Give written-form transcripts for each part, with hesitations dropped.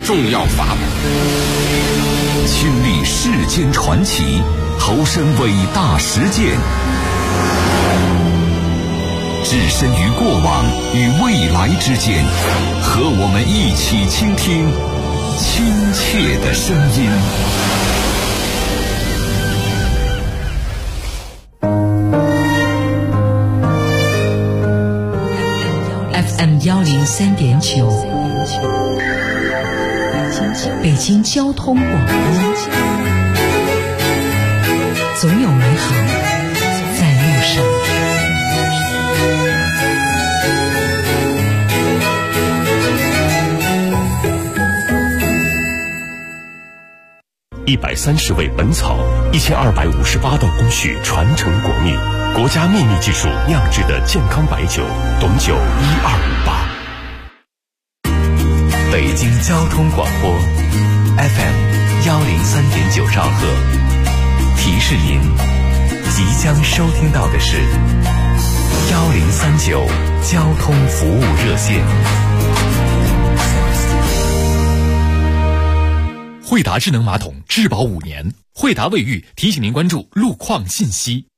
重要法宝。亲历世间传奇，投身伟大实践，置身于过往与未来之间，和我们一起倾听亲切的声音。 FM 103.9，北京交通广播，总有美好在路上。 130味本草，1258道工序传承国秘，国家秘密技术酿制的健康白酒，董酒1258。 北京交通广播 FM 103.9兆赫，提示您即将收听到的是1039交通服务热线。 惠达智能马桶质保5年，惠达卫浴提醒您关注路况信息。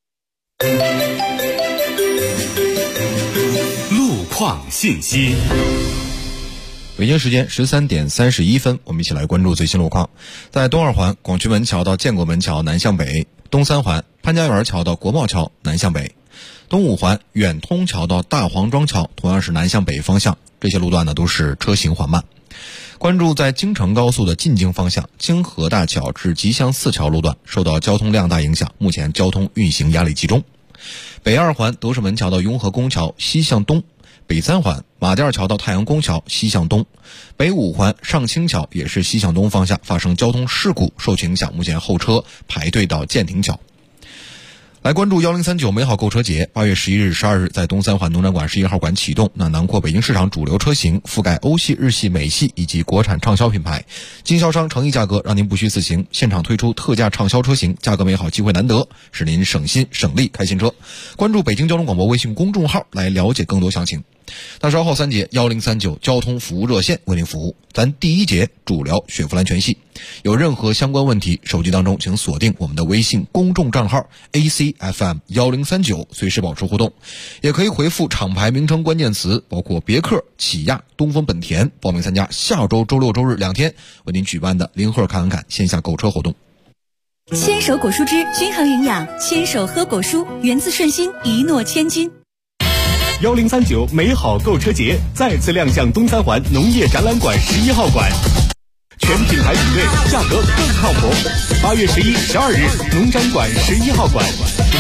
路况信息。 北京时间13点31分，我们一起来关注最新路况。在东二环广渠门桥到建国门桥南向北，东三环潘家园桥到国贸桥南向北，东五环远通桥到大黄庄桥同样是南向北方向，这些路段呢都是车行缓慢。关注在京承高速的进京方向京河大桥至吉祥寺桥路段受到交通量大影响，目前交通运行压力集中。北二环德胜门桥到雍和宫桥西向东，北三环马甸桥到太阳宫桥西向东，北五环上清桥也是西向东方向发生交通事故，受其影响，目前候车排队到建亭桥。来关注1039美好购车节，8月11日、12日在东三环农展馆11号馆启动，囊括北京市场主流车型，覆盖欧系、日系、美系以及国产畅销品牌，经销商诚意价格，让您不虚此行。现场推出特价畅销车型，价格美好，机会难得，使您省心省力开新车。关注北京交通广播微信公众号来了解更多详情。那稍后3节1039交通服务热线为您服务。咱第1节主聊雪佛兰全系，有任何相关问题，手机当中请锁定我们的微信公众账号 ACFM 1039，随时保持互动。也可以回复厂牌名称关键词，包括别克、起亚、东风本田，报名参加下周周六周日2天为您举办的零赫看看线下购车活动。 牵手果蔬汁均衡营养，牵手喝果蔬，源自顺心，一诺千金。 1039美好购车节再次亮相东三环农业展览馆11号馆，全品牌比对，价格更靠谱。8月11、12日农展馆11号馆。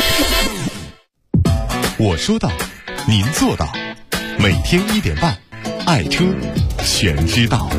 我说到，您做到，每天1点半，爱车全知道。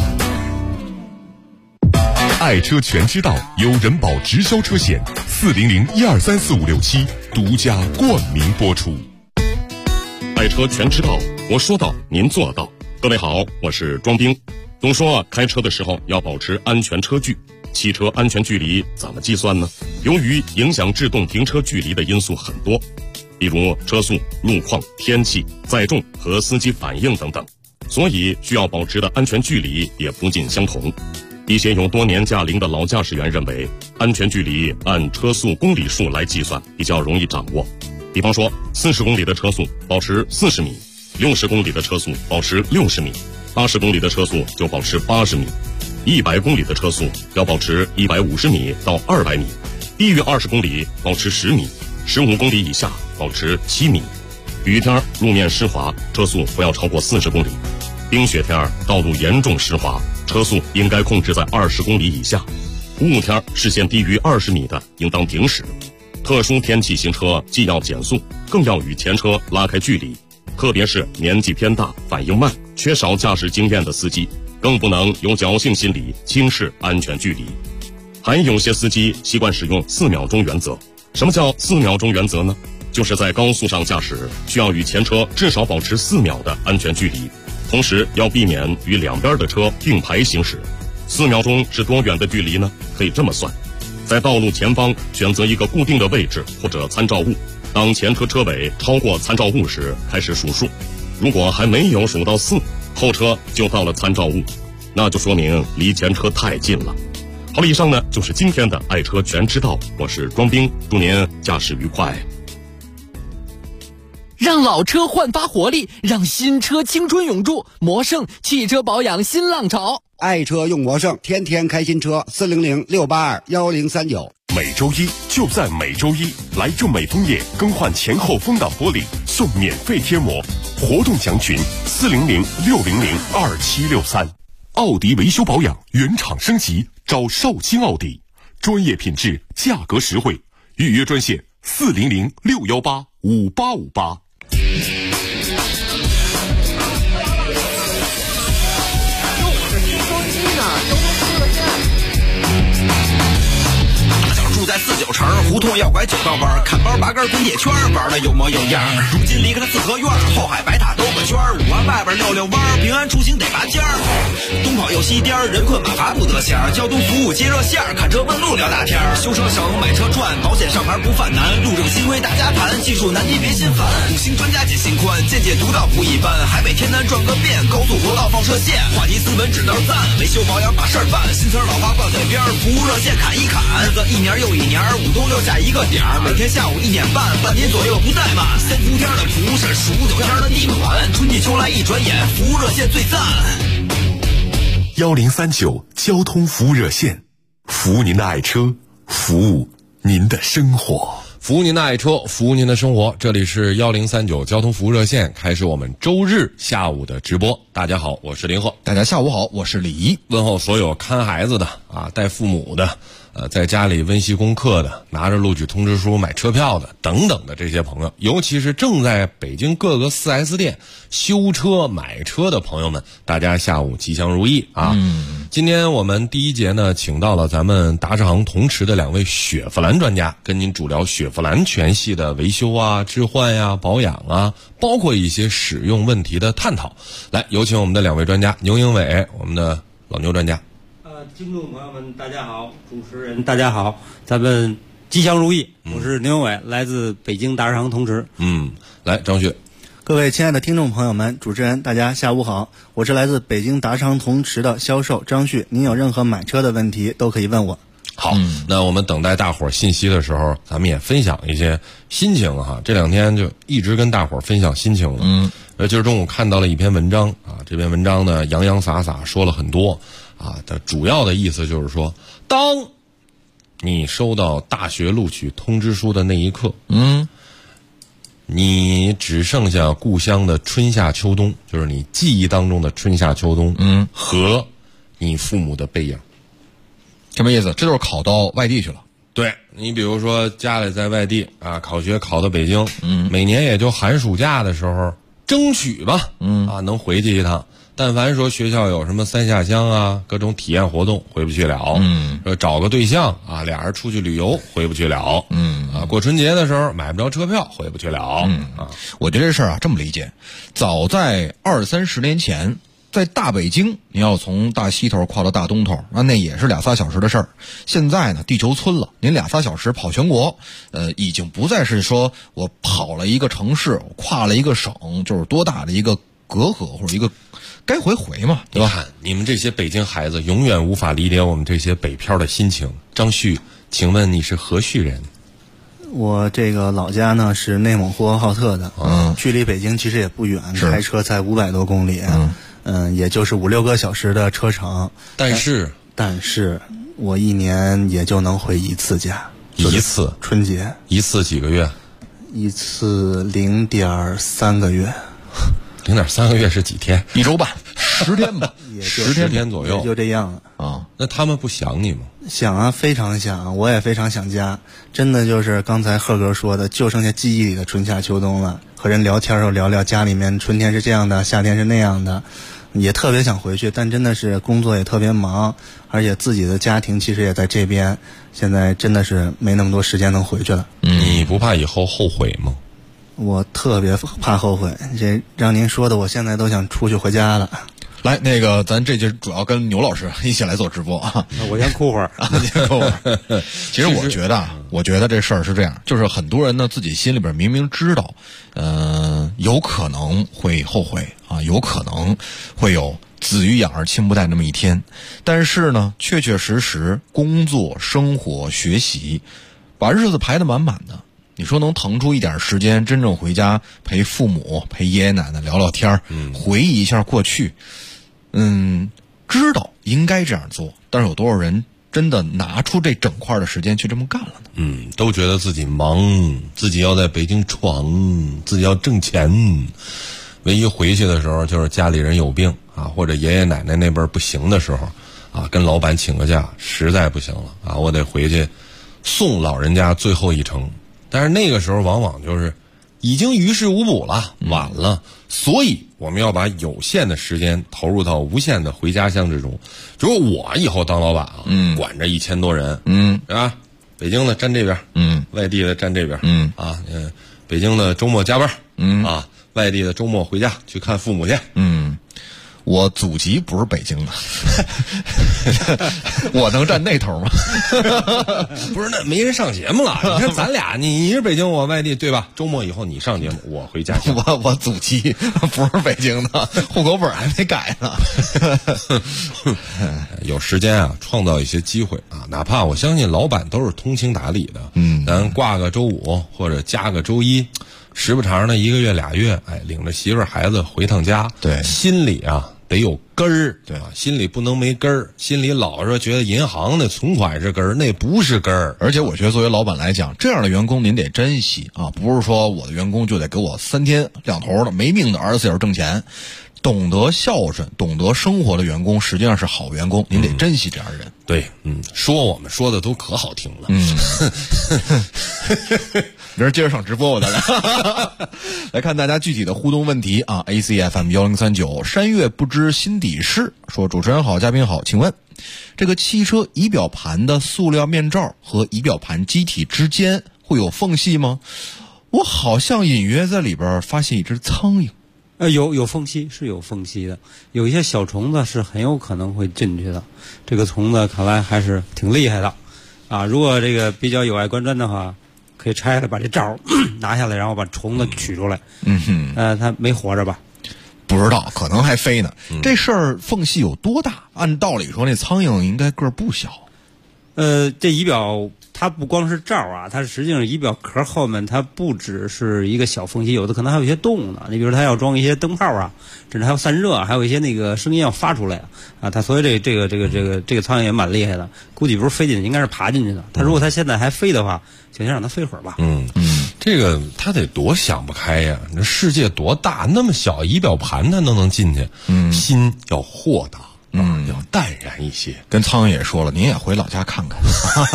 爱车全知道由人保直销车险400123456独家冠名播出。爱车全知道，我说到，您做到。各位好，我是庄兵。总说开车的时候要保持安全车距，汽车安全距离怎么计算呢？由于影响制动停车距离的因素很多，比如车速、路况、天气、载重和司机反应等等，所以需要保持的安全距离也不尽相同。一些有多年驾龄的老驾驶员认为，安全距离按车速公里数来计算比较容易掌握。比方说，40公里的车速保持40米，60公里的车速保持60米，80公里的车速就保持80米，100公里的车速要保持150米到200米，低于20公里保持10米，15公里以下保持7米。雨天路面湿滑，车速不要超过40公里；冰雪天道路严重湿滑，车速应该控制在20公里以下。雾天视线低于20米的应当停驶。特殊天气行车既要减速，更要与前车拉开距离，特别是年纪偏大、反应慢、缺少驾驶经验的司机，更不能有侥幸心理轻视安全距离。还有些司机习惯使用4秒钟原则。什么叫4秒钟原则呢？就是在高速上驾驶，需要与前车至少保持4秒的安全距离，同时要避免与两边的车并排行驶。4秒钟是多远的距离呢？可以这么算，在道路前方选择一个固定的位置或者参照物，当前车车尾超过参照物时开始数数，如果还没有数到4，后车就到了参照物。 那就说明离前车太近了。好了，以上呢就是今天的爱车全知道，我是庄兵，祝您驾驶愉快。 让老车焕发活力，让新车青春永驻。魔盛汽车保养新浪潮， 爱车用魔盛，天天开新车。400-682-1039。 每周一就在每周一，来众美枫叶更换前后风挡玻璃送免费贴膜，活动详询400-600-2763。奥迪维修保养原厂升级，找绍兴奥迪，专业品质，价格实惠，预约专线400-618-5858。 住在49城胡同要拐9道弯，看包拔根滚铁圈，玩的有模有样。如今离开了四合院，后海白塔兜个圈，5环外边溜弯，平安出行得拔尖儿。东跑又西颠，人困马乏不得闲，交通服务接热线，看车问路聊大天。修车省，买车赚，保险上牌不犯难，路政新规大家谈，技术难题别心烦。5星专家解心宽，见解独到不一般，海北天南转个遍，高速国道放射线，话题斯文指道赞，维修保养把事儿办，新词老话挂嘴边，服务热线砍一砍，日子一年又一年，5冬6夏一个点儿，每天下午1点半，半年左右不怠慢。3伏天的蒲是数9天的地暖，春季秋来一转眼，服务热线最赞。 1039交通服务热线，服务您的爱车，服务您的生活。 服务您的爱车，服务您的生活。这里是1039交通服务热线，开始我们周日下午的直播。大家好，我是林鹤。 大家下午好，我是李怡。 问候所有看孩子的啊，带父母的，在家里温习功课的，拿着录取通知书买车票的等等的这些朋友，尤其是正在北京各个 4S 店修车买车的朋友们，大家下午吉祥如意啊！今天我们第一节呢，请到了咱们达世行同池的2位雪佛兰专家，跟您主聊雪佛兰全系的维修啊、置换呀、保养啊，包括一些使用问题的探讨。来，有请我们的2位专家，牛英伟，我们的老牛专家。 听众朋友们大家好，主持人大家好，咱们吉祥如意。我是牛伟，来自北京达世行同池。 来张旭。 各位亲爱的听众朋友们，主持人大家下午好，我是来自北京达世行同池的销售张旭，您有任何买车的问题都可以问我。 好，那我们等待大伙儿信息的时候，咱们也分享一些心情哈。这2天就一直跟大伙儿分享心情了。今儿中午看到了一篇文章啊，这篇文章呢洋洋洒洒说了很多啊，的主要的意思就是说，当你收到大学录取通知书的那一刻，你只剩下故乡的春夏秋冬，就是你记忆当中的春夏秋冬，和你父母的背影。 什么意思？这就是考到外地去了。 对，你比如说家里在外地啊，考学考到北京，每年也就寒暑假的时候争取吧，能回去一趟。但凡说学校有什么3下乡啊，各种体验活动回不去了，找个对象啊，俩人出去旅游回不去了，过春节的时候买不着车票回不去了， 我觉得这事儿啊这么理解，早在20-30年前，在大北京你要从大西头跨到大东头，那也是2-3小时的事儿。现在呢，地球村了，您2-3小时跑全国，已经不再是说我跑了一个城市，我跨了一个省，就是多大的一个隔阂或者一个该回嘛，对吧？ 你看你们这些北京孩子永远无法理解我们这些北漂的心情。张旭，请问你是何许人？ 我这个老家呢是内蒙呼和浩特的，距离北京其实也不远，开车才500多公里，也就是5-6个小时的车程。但是我1年也就能回1次家， 一次春节， 一次几个月？ 一次0.3个月。 0.3个月是几天 ？1周半，10天吧 ，10天左右， 也就这样了啊。那他们不想你吗？ 想啊，非常想，我也非常想家。真的就是刚才贺哥说的，就剩下记忆里的春夏秋冬了。和人聊天又聊聊家里面春天是这样的，夏天是那样的，也特别想回去，但真的是工作也特别忙，而且自己的家庭其实也在这边，现在真的是没那么多时间能回去了。 你不怕以后后悔吗？ 我特别怕后悔，这让您说的我现在都想出去回家了。 来，那个咱这节主要跟牛老师一起来做直播啊。 我先哭会儿。 其实我觉得这事儿是这样，就是很多人呢自己心里边明明知道，有可能会后悔啊，有可能会有子欲养而亲不待那么一天。但是呢，确确实实工作、生活、学习，把日子排得满满的。你说能腾出一点时间真正回家陪父母、陪爷爷奶奶聊聊天，回忆一下过去，知道应该这样做，但是有多少人真的拿出这整块的时间去这么干了呢？ 都觉得自己忙，自己要在北京闯，自己要挣钱。唯一回去的时候就是家里人有病啊，或者爷爷奶奶那边不行的时候啊，跟老板请个假，实在不行了啊，我得回去送老人家最后一程。但是那个时候往往就是已经于事无补了，晚了，所以我们要把有限的时间投入到无限的回家乡之中。如果我以后当老板啊，管着1000多人，对吧？北京的站这边，外地的站这边，北京的周末加班，外地的周末回家去看父母去。 我祖籍不是北京的，我能站那头吗？ 不是，那没人上节目了。你看咱俩，你是北京，我外地，对吧？周末以后你上节目，我回家。 我祖籍不是北京的，户口本还没改呢。 有时间啊，创造一些机会啊，哪怕我相信老板都是通情达理的，咱挂个周5或者加个周1。时不常的1个月2月，领着媳妇儿孩子回趟家， 对， 心里啊得有根儿，对啊，心里不能没根儿，心里老是觉得银行的存款是根儿，那不是根儿。 而且我觉得作为老板来讲，这样的员工您得珍惜啊，不是说我的员工就得给我3天2头的没命的24小时挣钱。懂得孝顺、懂得生活的员工，实际上是好员工，您得珍惜这样的人。 对，说我们说的都可好听了。 明儿接着上直播，我咱俩来看大家具体的互动问题啊。ACFM1039，山月不知心底事，说主持人好，嘉宾好，请问这个汽车仪表盘的塑料面罩和仪表盘机体之间会有缝隙吗？我好像隐约在里边发现一只苍蝇。 有缝隙，是有缝隙的，有一些小虫子是很有可能会进去的。这个虫子看来还是挺厉害的啊！如果这个比较有爱观瞻的话，可以拆了把这罩拿下来，然后把虫子取出来。它没活着吧？ 不知道，可能还飞呢。这事儿缝隙有多大？按道理说，那苍蝇应该个儿不小。 这仪表它不光是罩啊，它实际上仪表壳后面它不只是一个小缝隙，有的可能还有一些洞呢。你比如它要装一些灯泡啊，甚至还有散热，还有一些那个声音要发出来啊。它所以这个苍蝇也蛮厉害的，估计不是飞进去，应该是爬进去的。它如果它现在还飞的话，就先让它飞会儿吧。 这个它得多想不开呀！这世界多大，那么小仪表盘它都能进去。心要豁达。要淡然一些。 跟苍蝇也说了，您也回老家看看。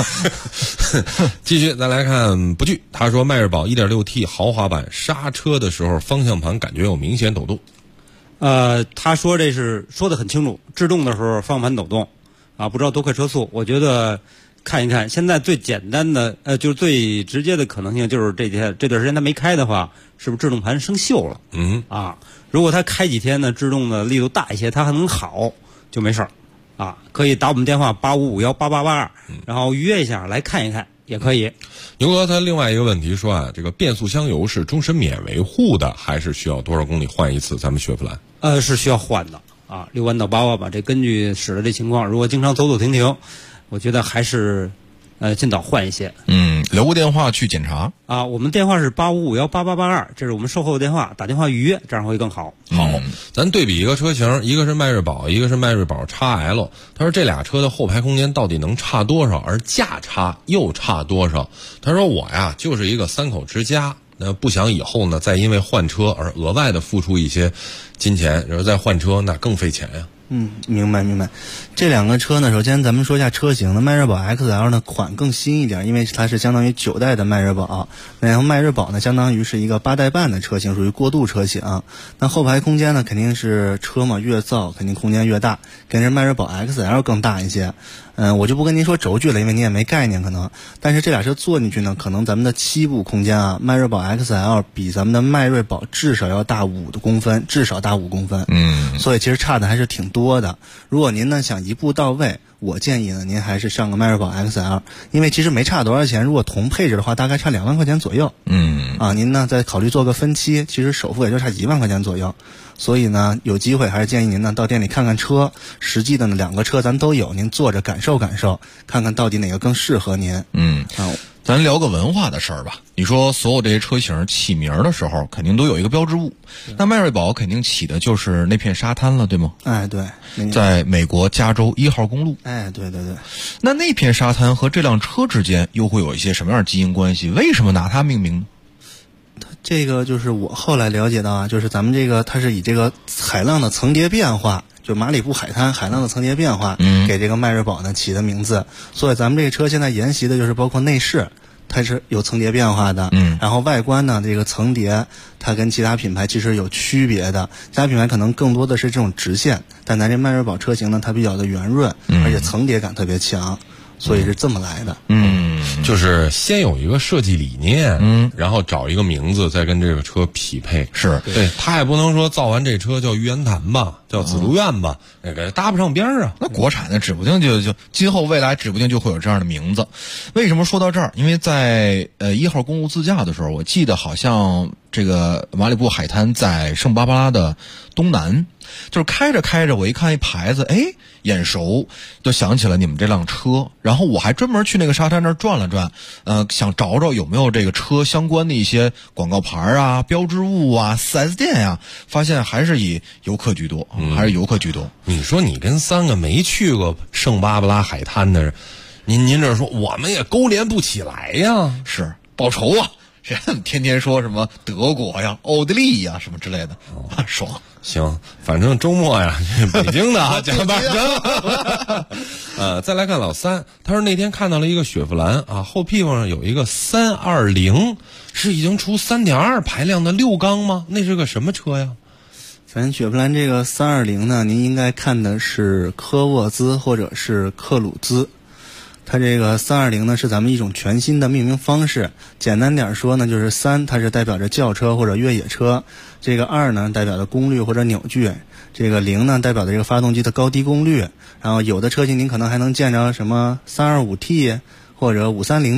继续，咱来看不惧。他说，迈锐宝 1.6T 豪华版刹车的时候，方向盘感觉有明显抖动。 他说这是说得很清楚，制动的时候方向盘抖动啊，不知道多快车速。我觉得看一看，现在最简单的就是最直接的可能性就是这段时间他没开的话，是不是制动盘生锈了？如果他开几天呢，制动的力度大一些，他还能好。就没事儿，可以打我们电话85518882，然后预约一下来看一看也可以。 牛哥他另外一个问题说啊，这个变速箱油是终身免维护的，还是需要多少公里换一次？咱们雪佛兰是需要换的6万到8万吧，这根据使的这情况，如果经常走走停停，我觉得还是尽早换一些。 留个电话去检查我们电话是85518882，这是我们售后电话，打电话预约，这样会更好。 好，咱对比一个车型，一个是迈锐宝，一个是迈锐宝 XL。他说这俩车的后排空间到底能差多少，而价差又差多少？他说我呀就是一个3口之家，不想以后呢再因为换车而额外的付出一些金钱，然后再换车那更费钱呀。 明白。这两个车呢，首先咱们说一下车型的，迈锐宝 XL 呢款更新一点，因为它是相当于9代的迈锐宝，然后迈锐宝呢相当于是一个8代半的车型，属于过渡车型。那后排空间呢肯定是车嘛，越造肯定空间越大，跟着迈锐宝 XL 更大一些。我就不跟您说轴距了，因为您也没概念可能。但是这俩车坐进去呢，可能咱们的膝部空间迈锐宝 XL 比咱们的迈锐宝至少要大5公分，至少大5公分。所以其实差的还是挺多。 多的。如果您呢想一步到位，我建议呢您还是上个迈锐宝 XL， 因为其实没差多少钱，如果同配置的话大概差2万块钱左右。您呢再考虑做个分期，其实首付也就差1万块钱左右。所以呢有机会还是建议您呢到店里看看车，实际的呢2个车咱都有，您坐着感受感受，看看到底哪个更适合您。 咱聊个文化的事儿吧。你说所有这些车型起名的时候肯定都有一个标志物，那迈锐宝肯定起的就是那片沙滩了，对吗？ 对， 在美国加州1号公路。 对。 那片沙滩和这辆车之间又会有一些什么样的基因关系？为什么拿它命名呢？ 这个就是我后来了解到啊，就是咱们这个它是以这个海浪的层叠变化，就马里布海滩海浪的层叠变化，给这个迈锐宝呢起的名字。所以咱们这个车现在沿袭的就是包括内饰，它是有层叠变化的，然后外观呢，这个层叠它跟其他品牌其实有区别的，其他品牌可能更多的是这种直线，但咱这迈锐宝车型呢，它比较的圆润，而且层叠感特别强，所以是这么来的。 就是先有一个设计理念，然后找一个名字，再跟这个车匹配。 是对，他也不能说造完这车叫玉渊潭吧，叫紫竹院吧，那个搭不上边儿啊。 那国产的指不定就今后未来指不定就会有这样的名字。为什么说到这儿？因为在1号公路自驾的时候，我记得好像这个马里布海滩在圣巴巴拉的东南，就是开着开着，我一看一牌子，眼熟，就想起了你们这辆车。然后我还专门去那个沙滩那儿转了转，想找找有没有这个车相关的一些广告牌啊、标志物啊、4S 店呀，发现还是以游客居多， 你说你跟3个没去过圣巴巴拉海滩的人，您这说我们也勾连不起来呀， 是报仇啊！谁天天说什么德国呀、奥地利呀什么之类的，爽。 行，反正周末呀，北京的啊，加班再来看老三，他说那天看到了一个雪佛兰啊，后屁股上有一个320，是已经出 3.2 排量的6缸吗？那是个什么车呀？ 反正雪佛兰这个320呢，您应该看的是科沃兹或者是克鲁兹。它这个320呢是咱们一种全新的命名方式，简单点说呢，就是3它是代表着轿车或者越野车，这个2呢代表着功率或者扭矩，这个0呢代表着这个发动机的高低功率，然后有的车型您可能还能见着什么 325T 或者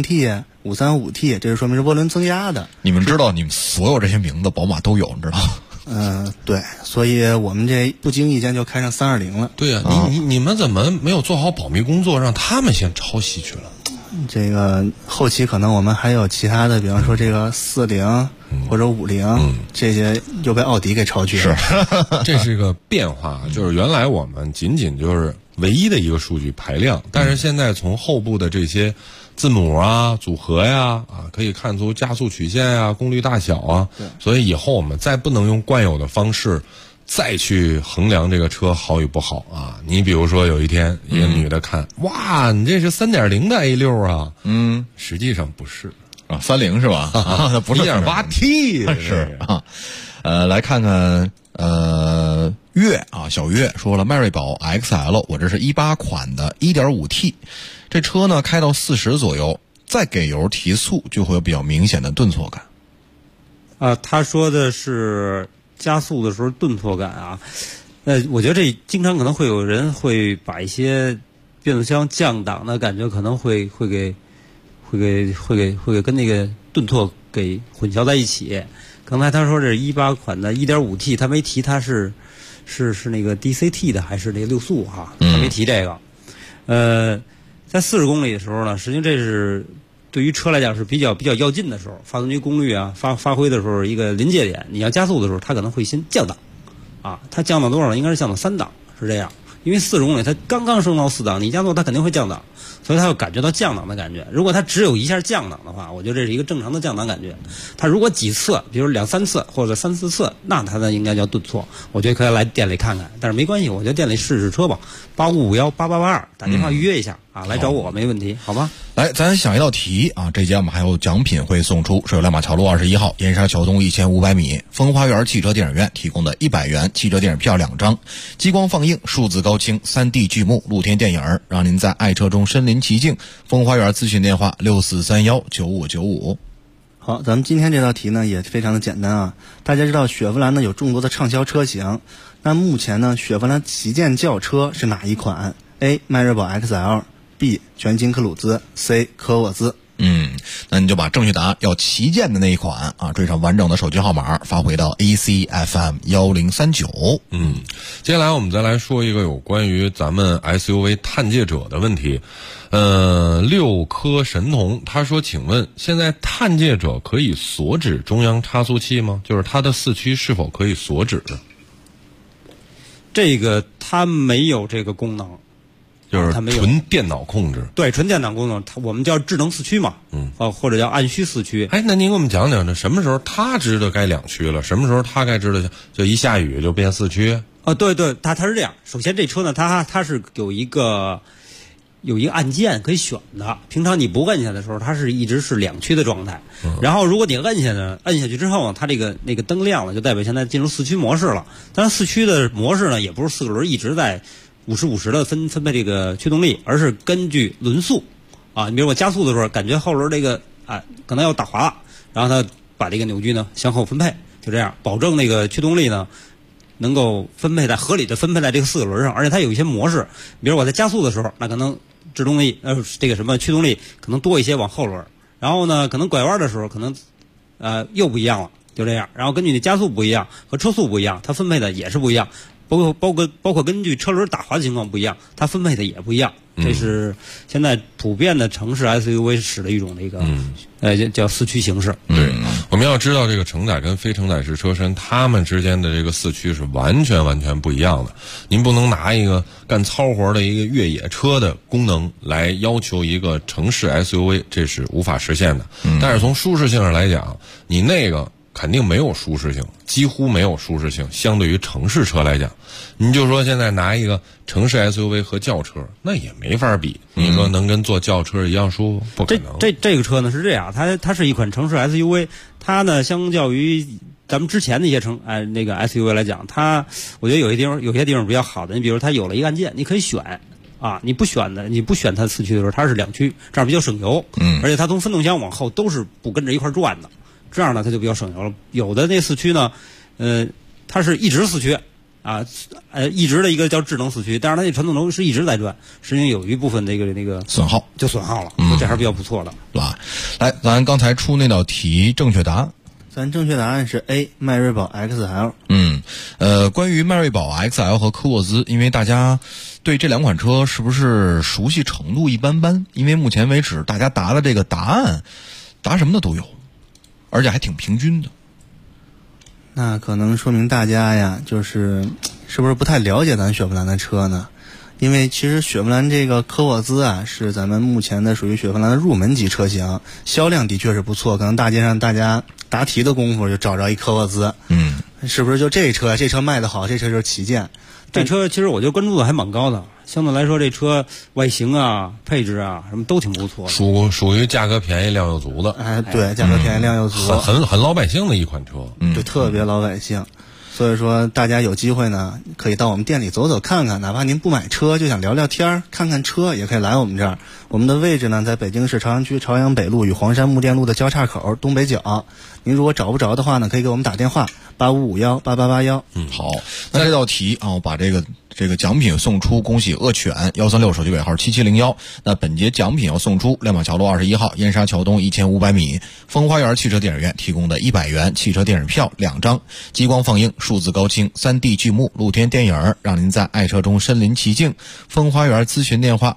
530T、535T， 这是说明是涡轮增压的。 你们知道你们所有这些名字宝马都有，你知道吗？ 对，所以我们这不经意间就开上320了。 对呀，你们怎么没有做好保密工作，让他们先抄袭去了？ 这个后期可能我们还有其他的，比方说这个40或者50，这些又被奥迪给抄去了。 这是个变化，就是原来我们仅就是唯一的一个数据排量，但是现在从后部的这些字母啊、组合呀可以看出加速曲线啊、功率大小啊，所以以后我们再不能用惯有的方式再去衡量这个车好与不好啊。你比如说有一天一个女的看，哇，你这是 3.0 的 A6 啊，实际上不是啊，30是吧？不是 1.8T 是啊。来看看月啊，小月说了，迈锐宝 XL 我这是18款的 1.5T， 这车呢开到40左右，再给油提速就会有比较明显的顿挫感。 他说的是加速的时候顿挫感啊。我觉得这经常可能会有人会把一些变速箱降档的感觉可能会给跟那个顿挫给混淆在一起。刚才他说这是18款的 1.5T， 他没提他是那个 DCT 的还是那个6速哈，他没提这个。在40公里的时候呢，实际上这是对于车来讲是比较要劲的时候，发动机功率啊发挥的时候一个临界点，你要加速的时候它可能会先降档啊，它降到多少？应该是降到3档，是这样。因为40公里它刚刚升到4档，你加速它肯定会降档，所以它会感觉到降档的感觉。如果它只有一下降档的话，我觉得这是一个正常的降档感觉。它如果几次，比如2、3次或者3、4次，那它呢应该叫顿挫。我觉得可以来店里看看，但是没关系，我觉得店里试试车吧，85518882打电话预约一下来找我没问题，好吗？ 来，咱想一道题啊！这节我们还有奖品会送出，是有亮马桥路21号燕莎桥东1500米风花园汽车电影院提供的100元汽车电影票2张，激光放映、数字高清、3D 剧目、露天电影，让您在爱车中身临其境。风花园咨询电话64319555。 好。 好，咱们今天这道题呢也非常的简单啊。大家知道雪佛兰呢有众多的畅销车型，那目前呢雪佛兰旗舰轿车是哪一款 ？A. 迈锐宝 XL， B. 全景科鲁兹， C. 科沃兹。 那你就把正确答案要旗舰的那一款啊，缀上完整的手机号码发回到 ACFM1039。 接下来我们再来说一个有关于咱们 SUV 探界者的问题。六颗神童他说，请问现在探界者可以锁止中央差速器吗？就是它的四驱是否可以锁止？ 这个它没有这个功能， 就是纯电脑控制。 对，纯电脑功能，我们叫智能四驱嘛，或者叫按需四驱。 那您给我们讲讲，这什么时候它知道该两驱了？什么时候它该知道就一下雨就变四驱？ 对，它是这样。首先这车呢，它是有一个按键可以选的，平常你不摁下的时候，它是一直是两驱的状态。然后如果你摁下去之后，它那个灯亮了，就代表现在进入四驱模式了。当然四驱的模式呢，也不是四个轮一直在50-50的分配这个驱动力，而是根据轮速啊。你比如我加速的时候，感觉后轮这个可能要打滑了，然后它把这个扭矩呢向后分配，就这样保证那个驱动力呢能够合理的分配在这个四个轮上。而且它有一些模式，比如我在加速的时候，那可能制动力这个什么驱动力可能多一些往后轮，然后呢可能拐弯的时候可能又不一样了，就这样。然后根据你加速不一样和车速不一样，它分配的也是不一样。包括根据车轮打滑的情况不一样，它分配的也不一样。这是现在普遍的城市 SUV 使的一种那个叫四驱形式。 对，我们要知道这个承载跟非承载式车身它们之间的这个四驱是完全不一样的。您不能拿一个干糙活的一个越野车的功能来要求一个城市 SUV， 这是无法实现的。但是从舒适性上来讲，你那个肯定没有舒适性，几乎没有舒适性。相对于城市车来讲，你就说现在拿一个城市 SUV 和轿车，那也没法比。你说能跟坐轿车一样舒服？不可能。 这个车呢是这样，它是一款城市 SUV， 它呢相较于咱们之前的一些那个 SUV 来讲，我觉得有些地方比较好的。你比如它有了一个按键，你可以选啊，你不选它四驱的时候，它是两驱，这样比较省油。而且它从分动箱往后都是不跟着一块转的。这样呢，它就比较省油了。有的那四驱呢，它是一直四驱啊，一直的一个叫智能四驱，但是它那传动轴是一直在转，实际上有一部分那个损耗了，这还是比较不错的， 是吧？来，咱刚才出那道题正确答案。 咱正确答案是 A. 迈锐宝 XL。 关于迈锐宝 XL 和科沃兹，因为大家对这两款车是不是熟悉程度一般般？因为目前为止大家答的这个答案，答什么的都有。而且还挺平均的， 那可能说明大家呀，是不是不太了解咱雪佛兰的车呢？因为其实雪佛兰这个科沃兹啊，是咱们目前的属于雪佛兰的入门级车型，销量的确是不错。可能大街上大家答题的功夫就找着一科沃兹，是不是就这车卖得好，这车就是旗舰？ 这车其实我觉得关注度还蛮高的，相对来说这车外形啊、配置啊什么都挺不错的， 属于价格便宜量又足的。 对，价格便宜量又足， 很老百姓的一款车， 对，特别老百姓。所以说大家有机会呢，可以到我们店里走走看看，哪怕您不买车就想聊聊天看看车，也可以来我们这儿。我们的位置呢在北京市朝阳区朝阳北路与黄山木店路的交叉口东北角。您如果找不着的话呢，可以给我们打电话85518881。 好，那这道题啊，我把这个奖品送出，恭喜恶犬136手机尾号7701。那本节奖品要送出亮马桥路21号燕莎桥东1500米风花园汽车电影院提供的100元汽车电影票2张，激光放映、数字高清、3D 剧目、露天电影，让您在爱车中身临其境。风花园咨询电话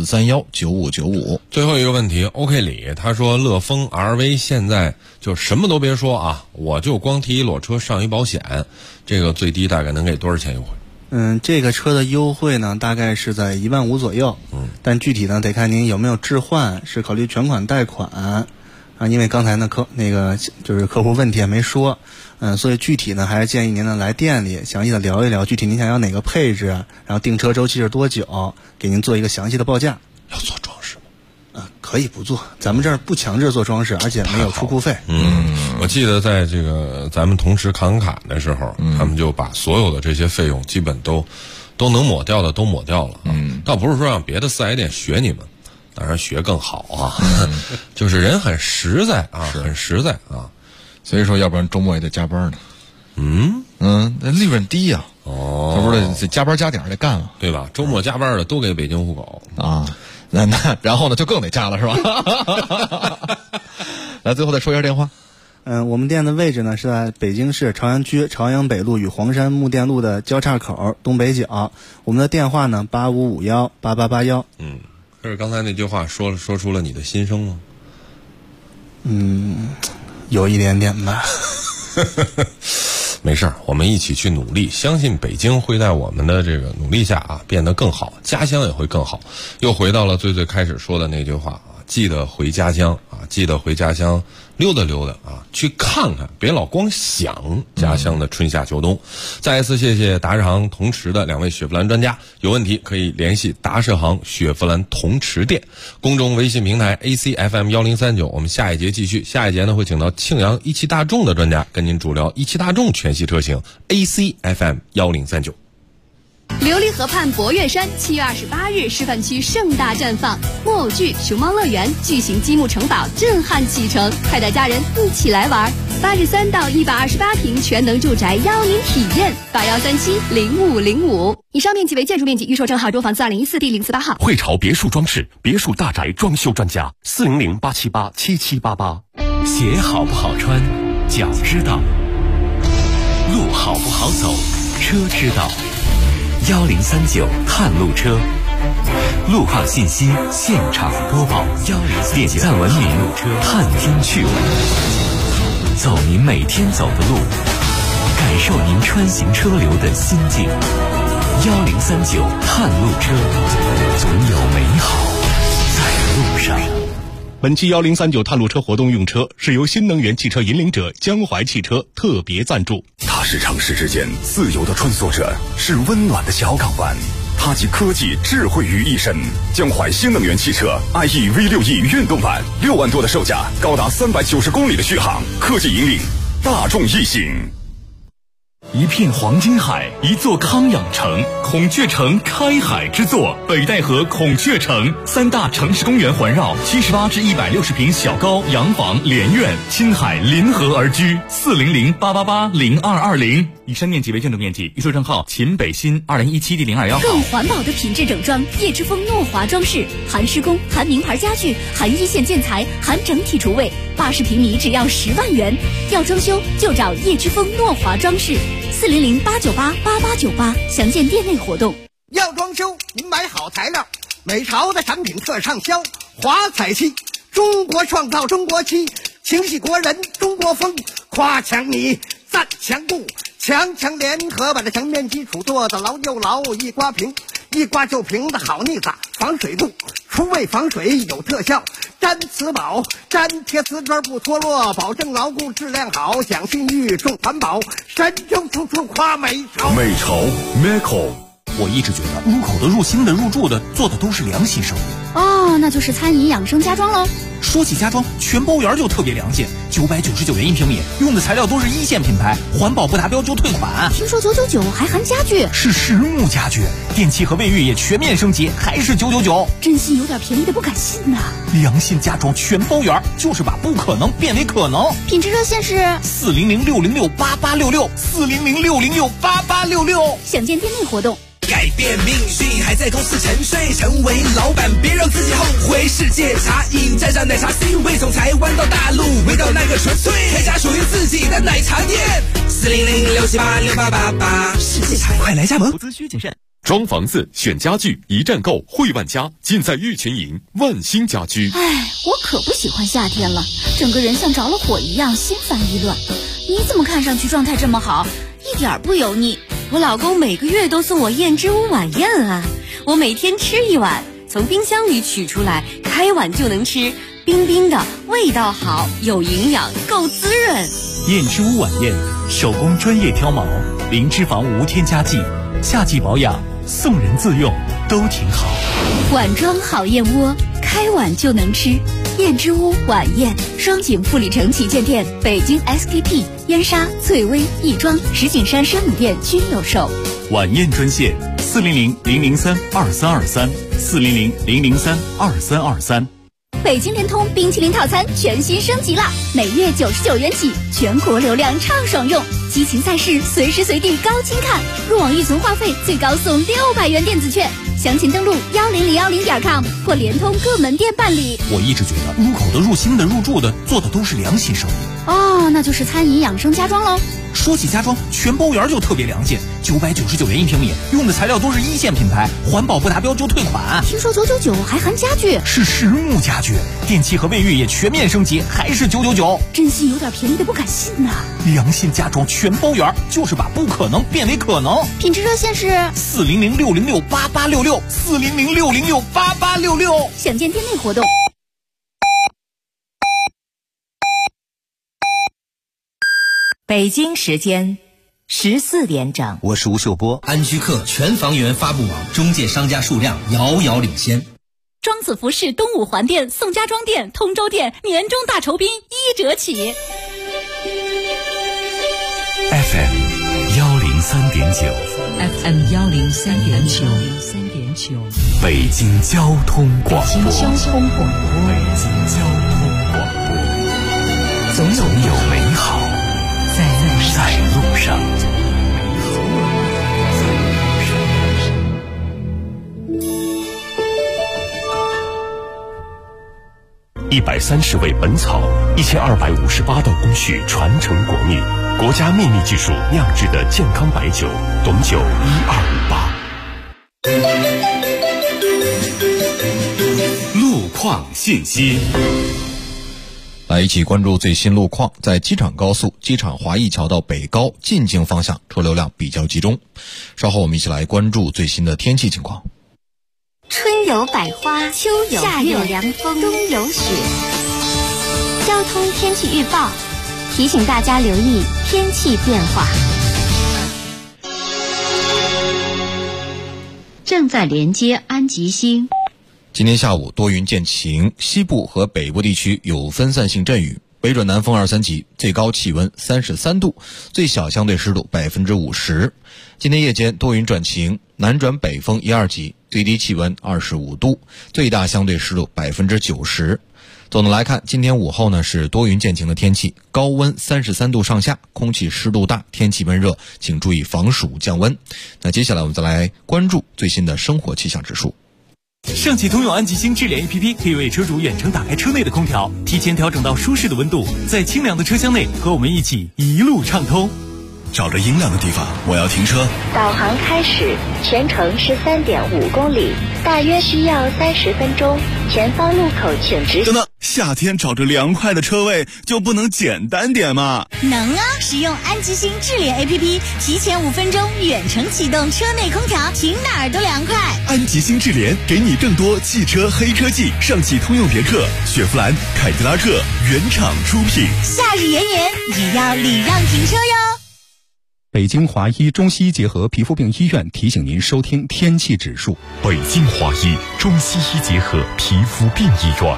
64319595。 最后一个问题 ，OK 李他说乐风 RV 现在就什么都别说啊，我就光提一裸车上一保险，这个最低大概能给多少钱优惠？ 这个车的优惠呢，大概是在15000左右。但具体呢，得看您有没有置换，是考虑全款贷款啊。因为刚才呢就是客户问题也没说，所以具体呢还是建议您呢来店里详细的聊一聊，具体您想要哪个配置，然后订车周期是多久，给您做一个详细的报价。 要做装饰吗？ 可以不做，咱们这儿不强制做装饰，而且没有出库费。 我记得在这个咱们同时看卡的时候，他们就把所有的这些费用基本都能抹掉的都抹掉了。倒不是说让别的4S店学你们， 当然学更好啊，就是人很实在啊，很实在啊。 所以说，要不然周末也得加班呢。那利润低呀。这不是加班加点得干了， 对吧？周末加班的都给北京户口啊。那然后呢，就更得加了，是吧？来，最后再说一下电话。 我们店的位置呢是在北京市朝阳区朝阳北路与黄山木店路的交叉口东北角。我们的电话呢85518881。 可是刚才那句话说出了你的心声吗？ 有一点点吧。 没事儿，我们一起去努力，相信北京会在我们的这个努力下啊变得更好，家乡也会更好。又回到了最开始说的那句话啊，记得回家乡啊，记得回家乡溜达溜达啊，去看看，别老光想家乡的春夏秋冬。再一次谢谢达世行铜池的2位雪佛兰专家，有问题可以联系达世行雪佛兰铜池店公众微信平台 ACFM1039。我们下一节继续，下一节呢会请到庆阳一汽大众的专家跟您主聊一汽大众全系车型 ACFM1039。 琉璃河畔博岳山7月28日示范区盛大绽放，木偶剧、熊猫乐园、巨型积木城堡震撼启程，快带家人一起来玩。83到128平全能住宅邀您体验，81370505。以上面积为建筑面积，预售证号中房子2014第048号。 汇潮别墅装饰，别墅大宅装修专家，400-878-7788。 鞋好不好穿，脚知道；路好不好走，车知道。1039探路车，路况信息现场播报。点赞文明，探听趣闻，走您每天走的路，感受您穿行车流的心境。1039探路车，总有美好在路上。 本期1039探路车活动用车是由新能源汽车引领者江淮汽车特别赞助。 它是城市之间自由的穿梭者，是温暖的小港湾，它集科技智慧于一身。江淮新能源汽车 IE V6E 运动版，6万多的售价，高达390公里的续航，科技引领大众异性。 一片黄金海，一座康养城，孔雀城开海之作，北戴河孔雀城，3大城市公园环绕，78至160平小高洋房连院，亲海临河而居，400-888-0220。以上面积为建筑面积，预售证号秦北新2017第021号。 更环保的品质整装，叶之峰诺华装饰，含施工，含名牌家具，含一线建材，含整体厨卫，80平米只要10万元。要装修就找叶之峰诺华装饰，400-898-8898，详见店内活动。 要装修，您买好材料，美潮的产品特畅销，华彩漆，中国创造中国漆，情系国人中国风，夸墙泥，赞墙布，强联合把这墙面基础做得牢又牢，一刮平，一刮就平的好腻子，防水度，厨卫防水有特效，粘瓷宝，粘贴瓷砖不脱落，保证牢固质量好，讲信誉重环保，神州处处夸美潮。 美潮 Meco。 我一直觉得入口的、入心的、入住的做的都是良心生意。 哦，那就是餐饮养生家装喽。 说起家装，全包园就特别良心，999元1平米，用的材料都是一线品牌，环保不达标就退款。 听说999还含家具， 是实木家具，电器和卫浴也全面升级，还是999。 真心有点便宜的不敢信呐。 良心家装全包园，就是把不可能变为可能。 品质热线是 400-606-8866，400-606-8866。 详见店内活动。 改变命运还在公司沉睡，成为老板别让自己后悔。世界茶饮沾上奶茶 C 位，从台湾到大陆，味道那个纯粹，开家属于自己的奶茶店。400-678-6888，世界茶快来加盟， 投资需谨慎。装房子选家具，一站购汇万家，尽在玉群营万兴家居。 哎，我可不喜欢夏天了，整个人像着了火一样，心烦意乱。你怎么看上去状态这么好，一点不油腻？我老公每个月都送我燕之屋晚宴啊，我每天吃一碗，从冰箱里取出来，开碗就能吃，冰冰的，味道好，有营养，够滋润。 燕之屋晚宴，手工专业挑毛，零脂肪无添加剂，夏季保养，送人自用都挺好。 碗装好燕窝，开碗就能吃。燕之屋晚宴，双井富里城旗舰店、北京 SKP、燕莎、翠微、亦庄、石景山生米店均有售。 晚宴专线 400-003-2323，400-003-2323。 北京联通冰淇淋套餐全新升级了，每月99元起，全国流量畅爽用，激情赛事随时随地高清看，入网预存话费最高送600元电子券，详情登录10010.com 或联通各门店办理。 我一直觉得入口的、入心的、入住的做的都是良心生意。 哦，那就是餐饮养生家装喽。 说起家装，全包园就特别良心，999元1平米，用的材料都是一线品牌，环保不达标就退款。 听说999还含家具， 是实木家具，电器和卫浴也全面升级，还是999。 真心有点便宜的不敢信呐。 良心家装全包园，就是把不可能变为可能。 品质热线是 400-606-8866，400-606-8866。 详见店内活动。 北京时间14点整， 我是吴秀波。安居客全房源发布网，中介商家数量遥遥领先。 庄子服饰东五环店、宋家庄店、通州店年终大酬宾1折起。 FM 103.9 FM 103.9， 北京交通广播， 北京交通广播， 总有美好在路上。130味本草，1258道工序传承国秘，国家秘密技术酿制的健康白酒，董酒1258。路况信息。 来一起关注最新路况。在机场高速机场华谊桥到北高进京方向车流量比较集中。稍后我们一起来关注最新的天气情况。 春有百花，秋有夏有凉风，冬有雪。交通天气预报提醒大家留意天气变化。 正在连接安吉星。 今天下午多云见晴，西部和北部地区有分散性阵雨，北转南风2、3级，最高气温33度，最小相对湿度50%。今天夜间多云转晴，南转北风1、2级，最低气温25度，最大相对湿度90%。总的来看，今天午后呢是多云见晴的天气，高温33度上下，空气湿度大，天气闷热，请注意防暑降温。那接下来我们再来关注最新的生活气象指数。 上汽通用安吉星智联 APP 可以为车主远程打开车内的空调，提前调整到舒适的温度，在清凉的车厢内和我们一起一路畅通。 找着阴凉的地方，我要停车。 导航开始，全程13.5公里，大约需要30分钟。前方路口请直行。 等等，夏天找着凉快的车位就不能简单点吗？ 能啊！使用安吉星智联 APP， 提前5分钟远程启动车内空调，停哪儿都凉快。 安吉星智联给你更多汽车黑科技，上汽通用别克、雪佛兰、凯迪拉克原厂出品。 夏日炎炎也要礼让停车哟。 北京华医中西医结合皮肤病医院提醒您收听天气指数。 北京华医中西医结合皮肤病医院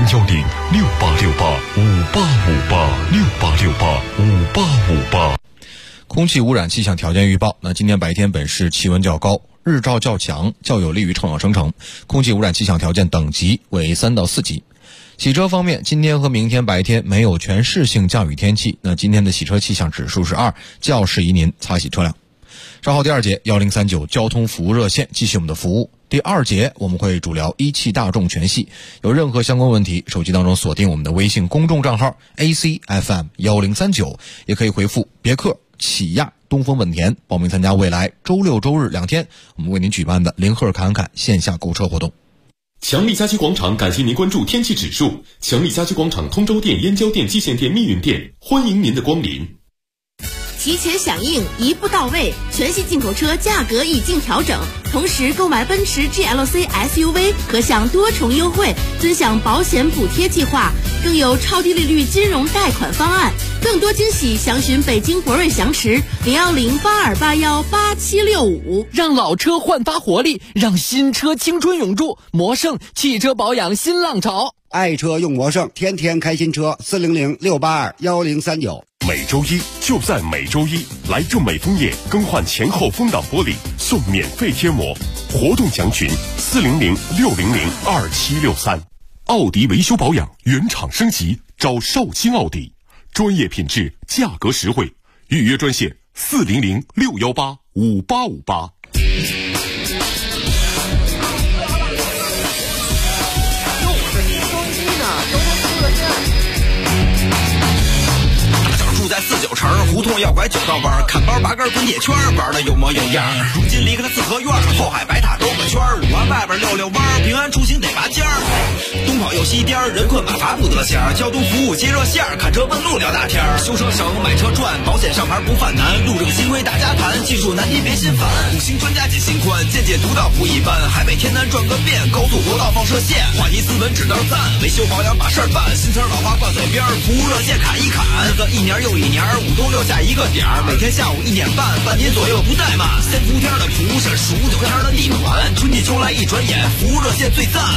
，010-6868-5858，6868-5858。 空气污染气象条件预报。那今天白天本市气温较高，日照较强，较有利于臭氧生成，空气污染气象条件等级为3到4级。洗车方面，今天和明天白天没有全市性降雨天气，那今天的洗车气象指数是2，较适宜您擦洗车辆。稍后第2节1039交通服务热线继续我们的服务。第2节我们会主聊一汽大众全系，有任何相关问题，手机当中锁定我们的微信公众账号 ACFM1039，也可以回复别克、起亚、东风本田报名参加未来周6、周日2天我们为您举办的零赫侃侃线下购车活动。 强力家居广场感谢您关注天气指数。强力家居广场通州店、燕郊店、蓟县店、密云店，欢迎您的光临。 提前响应，一步到位，全系进口车价格已经调整，同时购买奔驰 GLC SUV 可享多重优惠，尊享保险补贴计划，更有超低利率金融贷款方案。更多惊喜详询北京博瑞翔驰010-8281-8765。 让老车焕发活力，让新车青春永驻。魔盛汽车保养新浪潮， 爱车用魔盛，天天开新车，400-682-1039。 每周一就在每周一，来正美枫叶更换前后风挡玻璃送免费贴膜，活动详询400-600-2763。奥迪维修保养原厂升级，找少卿奥迪，专业品质，价格实惠，预约专线400-618-5858。 住在49城胡同要拐9道弯，看包拔根滚铁圈，玩的有模有样。如今离开了四合院，后海白塔兜个圈，5环外边溜弯，平安出行得拔尖儿。东跑右西颠，人困马乏不得闲，交通服务接热线，看车问路聊大天，修车省买车赚，保险上牌不犯难，路政新规大家谈，技术难题别心烦。5星专家解心宽，见解独到不一般，海北天南转个遍，高速国道放射线，话题斯文指道赞，维修保养把事儿办，新词老话挂嘴边，服务热线砍一砍，日子一年又一年，5都留下一个点儿，每天下午1点半，半年左右不怠慢，先服天的蒲是数9天的地暖，春季秋来一转眼，服务热线最赞。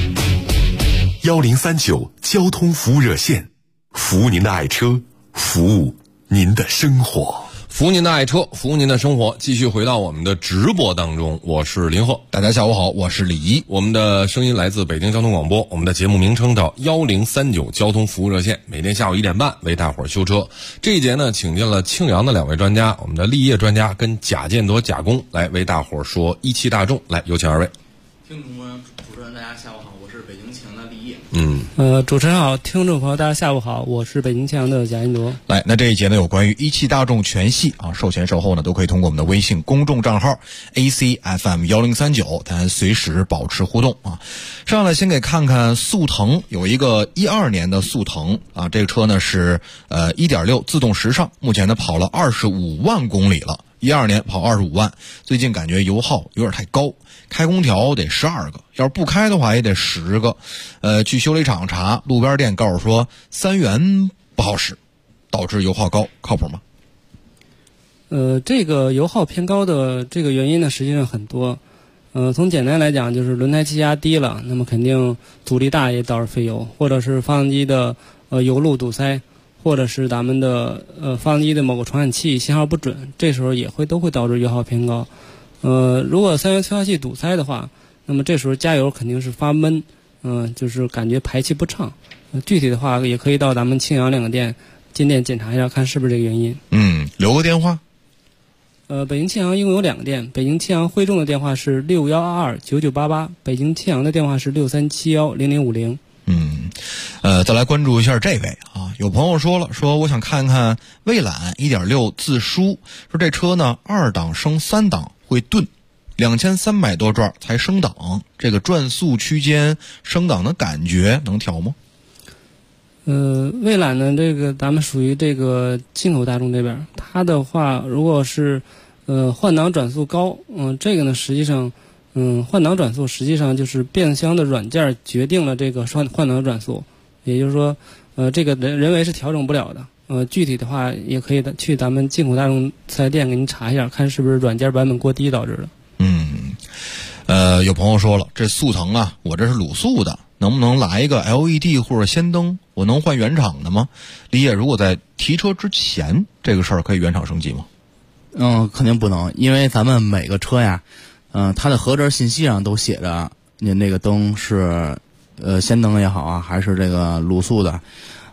1039交通服务热线，服务您的爱车，服务您的生活。 服务您的爱车，服务您的生活。继续回到我们的直播当中，我是林鹤， 大家下午好，我是李一。 我们的声音来自北京交通广播，我们的节目名称叫1039交通服务热线，每天下午1点半为大伙儿修车。这一节呢，请进了庆阳的2位专家，我们的立业专家跟贾建铎贾工来为大伙儿说一汽大众。来，有请2位。 听众朋友、主持人大家下午好，我是北京庆阳的立业。 主持人好，听众朋友大家下午好，我是北京庆阳的贾建铎。 来，那这一节呢有关于一汽大众全系啊，售前售后呢都可以通过我们的微信公众账号 ACFM1039，咱随时保持互动啊。上来先给看看速腾，有一个12年的速腾啊，这个车呢是1.6自动时尚，目前呢跑了25万公里了。12年跑25万，最近感觉油耗有点太高，开空调得12个，要是不开的话也得10个。去修理厂查，路边店告诉说3元不好使，导致油耗高，靠谱吗？ 这个油耗偏高的这个原因呢，实际上很多。从简单来讲，就是轮胎气压低了，那么肯定阻力大也导致费油，或者是发动机的油路堵塞。或者是咱们的发动机的某个传感器信号不准，这时候都会导致油耗偏高。如果3元催化器堵塞的话，那么这时候加油肯定是发闷，就是感觉排气不畅。具体的话也可以到咱们庆阳2个店进店检查一下，看是不是这个原因。 留个电话。 北京庆阳一共有2个店，北京庆阳汇众的电话是61229988，北京庆阳的电话是63710050。 再来关注一下这位啊，有朋友说我想看看蔚揽1.6自输，说这车呢2档升3档会顿，2300多转才升档，这个转速区间升档的感觉能调吗？ 蔚揽呢，这个咱们属于这个进口大众这边，它的话如果是换挡转速高，这个呢实际上换挡转速实际上就是变速箱的软件决定了这个换挡转速，也就是说这个人为是调整不了的。具体的话也可以去咱们进口大众4S店给您查一下，看是不是软件版本过低导致的。 有朋友说了，这速腾啊，我这是卤素的，能不能来一个 LED 或者氙灯？我能换原厂的吗？李野，如果在提车之前这个事儿可以原厂升级吗？ 肯定不能，因为咱们每个车呀它的合格信息上都写着您这个灯是氙灯也好啊，还是这个卤素的。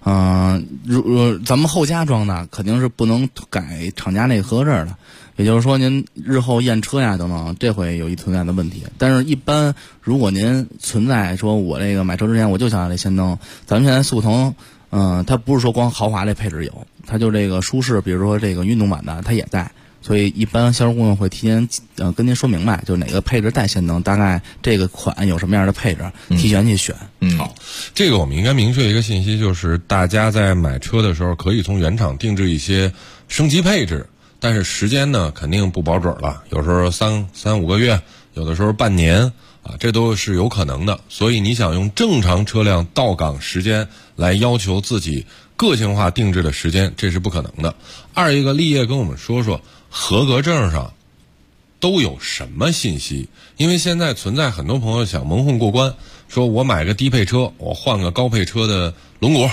咱们后加装的肯定是不能改厂家那个合格的，也就是说您日后验车呀等等，这会有存在的问题。但是一般如果您存在说我这个买车之前我就想要这氙灯，咱们现在速腾它不是说光豪华这配置有，它就这个舒适，比如说这个运动版的它也带。所以一般销售顾问会提前跟您说明白，就哪个配置带氙灯，大概这个款有什么样的配置，提前去选。 好，这个我们应该明确一个信息，就是大家在买车的时候可以从原厂定制一些升级配置，但是时间呢肯定不保准了，有时候3-5个月，有的时候半年啊，这都是有可能的。所以你想用正常车辆到岗时间来要求自己个性化定制的时间，这是不可能的。二一个，立业跟我们说说合格证上都有什么信息，因为现在存在很多朋友想蒙混过关，说我买个低配车，我换个高配车的轮毂啊，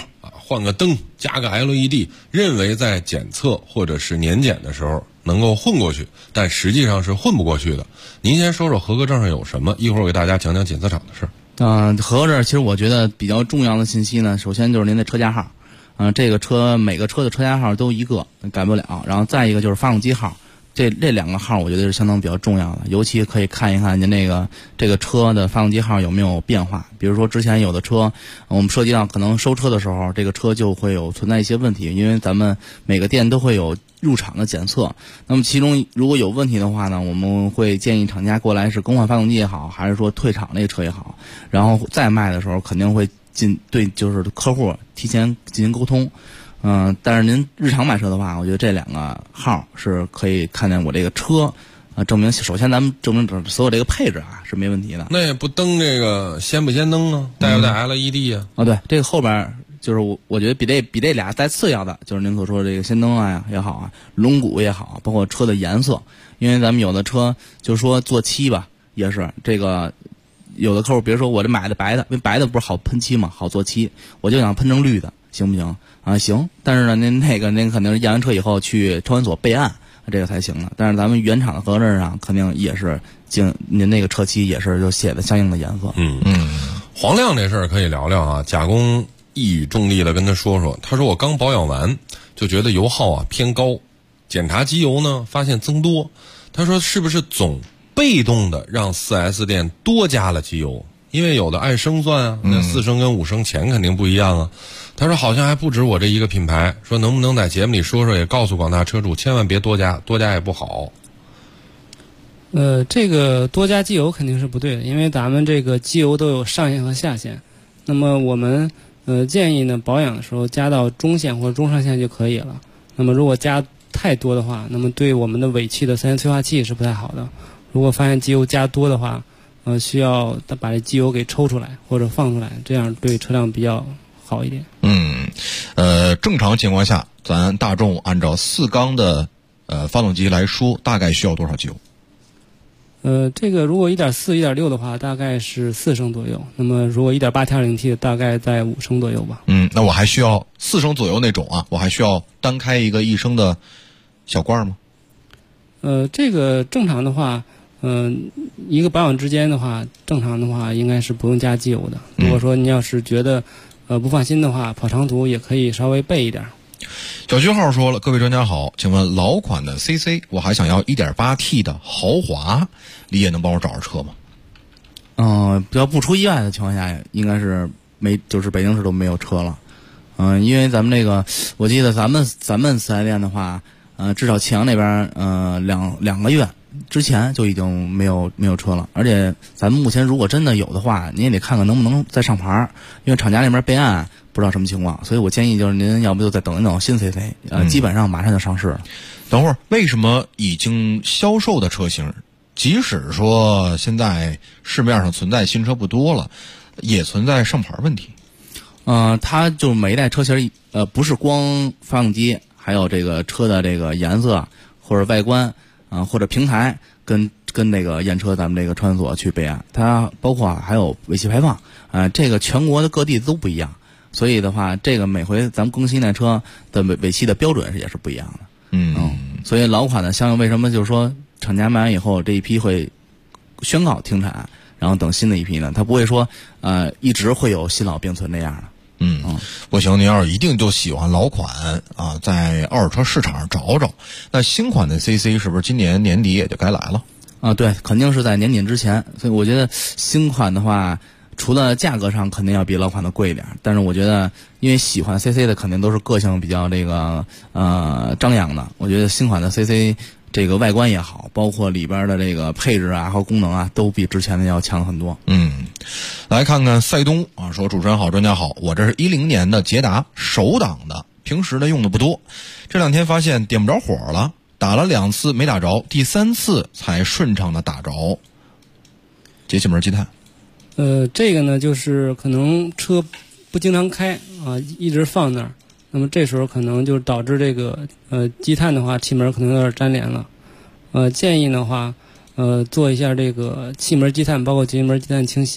换个灯，加个 LED， 认为在检测或者是年检的时候能够混过去，但实际上是混不过去的。您先说说合格证上有什么，一会儿我给大家讲讲检测厂的事儿。 合格证其实我觉得比较重要的信息呢，首先就是您的车架号，这个车每个车的车架号都一个，改不了。然后再一个就是发动机号。这两个号我觉得是相当比较重要的，尤其可以看一看您这个车的发动机号有没有变化。比如说之前有的车，我们涉及到可能收车的时候，这个车就会有存在一些问题，因为咱们每个店都会有入厂的检测。那么其中如果有问题的话呢，我们会建议厂家过来是更换发动机也好，还是说退厂那个车也好，然后再卖的时候肯定会对就是客户提前进行沟通。但是您日常买车的话，我觉得这两个号是可以看见我这个车，证明首先咱们证明所有这个配置啊是没问题的。 那也不登这个先不先登啊？带不带 LED 啊？ 对，这个后边就是我觉得比这俩带次要的，就是您所说的这个氙灯啊也好啊，轮毂也好，包括车的颜色，因为咱们有的车就是说做漆吧，也是这个。有的客户，比如说我这买的白的，因为白的不是好喷漆嘛，好做漆，我就想喷成绿的，行不行啊？行，但是呢，您肯定是验完车以后去车管所备案，这个才行的。但是咱们原厂的合格证上肯定也是您那个车漆也是就写的相应的颜色。 黄亮这事儿可以聊聊啊。甲工一语中的跟他说，他说我刚保养完就觉得油耗啊偏高，检查机油呢发现增多，他说是不是总被动的让 4S 店多加了机油，因为有的按升算啊，那4升跟5升钱肯定不一样啊。他说好像还不止我这一个品牌，说能不能在节目里说说，也告诉广大车主千万别多加也不好。 这个多加机油肯定是不对的，因为咱们这个机油都有上限和下限。那么我们建议呢，保养的时候加到中限或者中上限就可以了。那么如果加太多的话，那么对我们的尾气的三元催化器是不太好的。如果发现机油加多的话，需要把这机油给抽出来或者放出来，这样对车辆比较好一点。 正常情况下，咱大众按照4缸的发动机来说，大概需要多少机油？ 这个如果 1.4、1.6 的话，大概是4升左右。那么如果 1.8 T2.0T 的，大概在5升左右吧。 那我还需要4升左右那种啊，我还需要单开一个1升的小罐吗？ 这个正常的话。一个保养之间的话，正常的话应该是不用加机油的。如果说你要是觉得不放心的话，跑长途也可以稍微备一点。 小徐号说了，各位专家好，请问老款的 CC 我还想要 1.8T 的豪华，你也能帮我找着车吗？ 要不出意外的情况下，应该是就是北京市都没有车了。因为咱们这个，我记得咱们4S店的话，至少庆阳那边2个月之前就已经没有车了，而且咱们目前如果真的有的话，您也得看看能不能再上牌，因为厂家那边备案不知道什么情况，所以我建议就是您要不就再等一等新 CC，基本上马上就上市了。 等会儿为什么已经销售的车型，即使说现在市面上存在新车不多了，也存在上牌问题？ 它就每一代车型不是光发动机，还有这个车的这个颜色或者外观。或者平台跟那个验车咱们这个车管所去备案，它包括还有尾气排放，这个全国的各地都不一样，所以的话，这个每回咱们更新那车的尾气的标准也是不一样的。所以老款的相应为什么就是说厂家卖完以后这一批会宣告停产，然后等新的一批呢？它不会说一直会有新老并存那样的。 不行，您要是一定就喜欢老款啊，在二手车市场上找找。那新款的 CC 是不是今年年底也就该来了？ 对，肯定是在年底之前。所以我觉得新款的话，除了价格上肯定要比老款的贵一点，但是我觉得因为喜欢 CC 的肯定都是个性比较这个张扬的。我觉得新款的 CC 这个外观也好，包括里边的这个配置啊和功能啊，都比之前的要强很多。 来看看赛东啊，说主持人好，专家好，我这是10年的捷达手挡的，平时的用的不多，这2天发现点不着火了，打了2次没打着，第3次才顺畅的打着，节气门积碳。 这个呢就是可能车不经常开啊，一直放那儿，那么这时候可能就导致这个积碳的话，气门可能有点粘连了。建议的话做一下这个气门积碳包括节气门积碳清洗。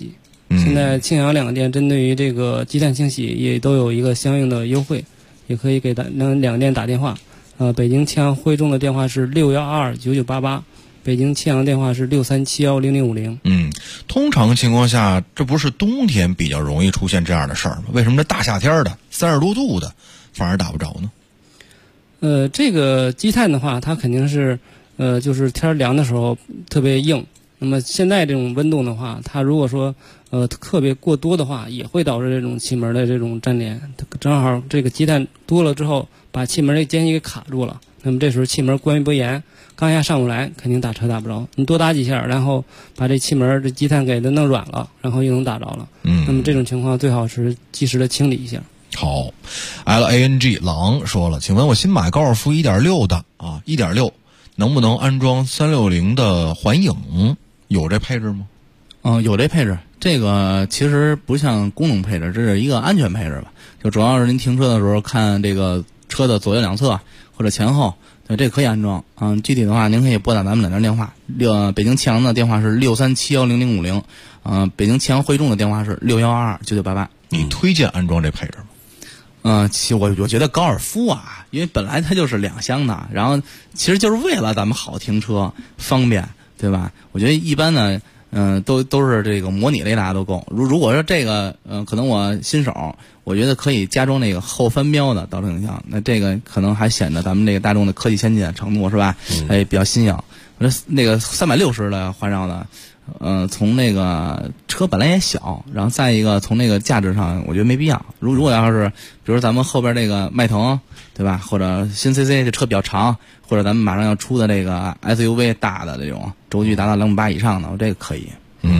现在庆阳两个店针对于这个积碳清洗也都有一个相应的优惠，也可以给两个店打电话。北京庆阳汇众的电话是6129988，北京庆阳电话是637100050。 通常情况下，这不是冬天比较容易出现这样的事儿吗？为什么这大夏天的30多度的反而打不着呢？ 这个积碳的话，它肯定是就是天凉的时候特别硬。那么现在这种温度的话，它如果说特别过多的话，也会导致这种气门的这种粘连。正好这个积碳多了之后，把气门这间隙给卡住了。那么这时候气门关闭不严，刚下上不来，肯定打车打不着。你多打几下，然后把这气门这积碳给它弄软了，然后又能打着了。那么这种情况最好是及时的清理一下。 好 ，LANG 狼说了，请问我新买高尔夫 1.6 的啊，1.6能不能安装360的环影？有这配置吗？ 有这配置。这个其实不像功能配置，这是一个安全配置吧。就主要是您停车的时候看这个车的左右两侧或者前后，这可以安装。具体的话您可以拨打咱们两家电话，北京庆阳的电话是637100050，北京庆阳汇众的电话是6129988。 你推荐安装这配置吗？ 其实我觉得高尔夫啊，因为本来它就是2厢的，然后其实就是为了咱们好停车方便，对吧？我觉得一般呢，都是这个模拟雷达都够。如果说这个可能我新手，我觉得可以加装那个后翻标的导程影像，那这个可能还显得咱们这个大众的科技先进程度是吧？比较新颖。我说那个360的环绕的。从那个车本来也小，然后再一个从那个价值上，我觉得没必要。如果要是，比如咱们后边这个迈腾，对吧？或者新 CC 这车比较长，或者咱们马上要出的这个 SUV 大的这种轴距达到2.8以上的，我这个可以。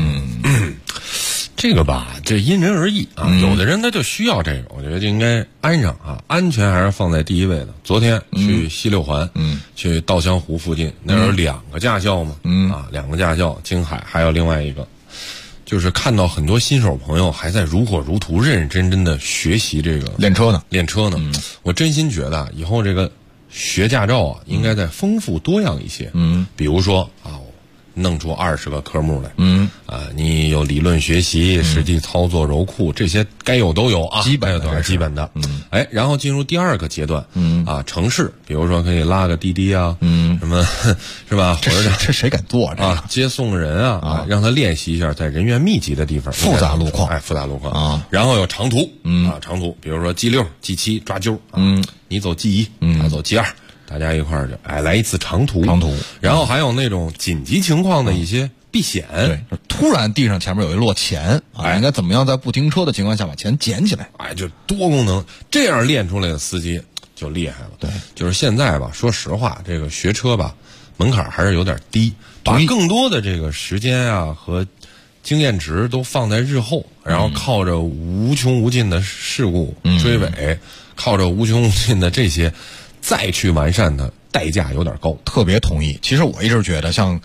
这个吧，这因人而异啊。有的人他就需要这个，我觉得就应该安上啊，安全还是放在第一位的。昨天去西六环，去稻香湖附近，那有2个驾校嘛，啊，2个驾校，京海还有另外一个，就是看到很多新手朋友还在如火如荼、认认真真的学习这个练车呢。 我真心觉得以后这个学驾照啊，应该再丰富多样一些。比如说啊。弄出20个科目来，你有理论学习、实际操作、柔库，这些该有都有啊， 基本的，然后进入第2个阶段，城市，比如说可以拉个滴滴啊，什么是吧？或者这谁敢做啊？接送人啊，让他练习一下在人员密集的地方复杂路况啊，然后有长途，长途，比如说 G6、G7抓阄，你走 G1，他走 G2。大家一块儿就来一次长途，然后还有那种紧急情况的一些避险， 对，突然地上前面有一摞钱，应该怎么样在不停车的情况下把钱捡起来？ 就多功能，这样练出来的司机就厉害了。 对， 就是现在吧，说实话，这个学车吧，门槛还是有点低，把更多的这个时间啊和经验值都放在日后，然后靠着无穷无尽的事故追尾，靠着无穷无尽的这些。再去完善它，代价有点高。 特别同意。其实我一直觉得，像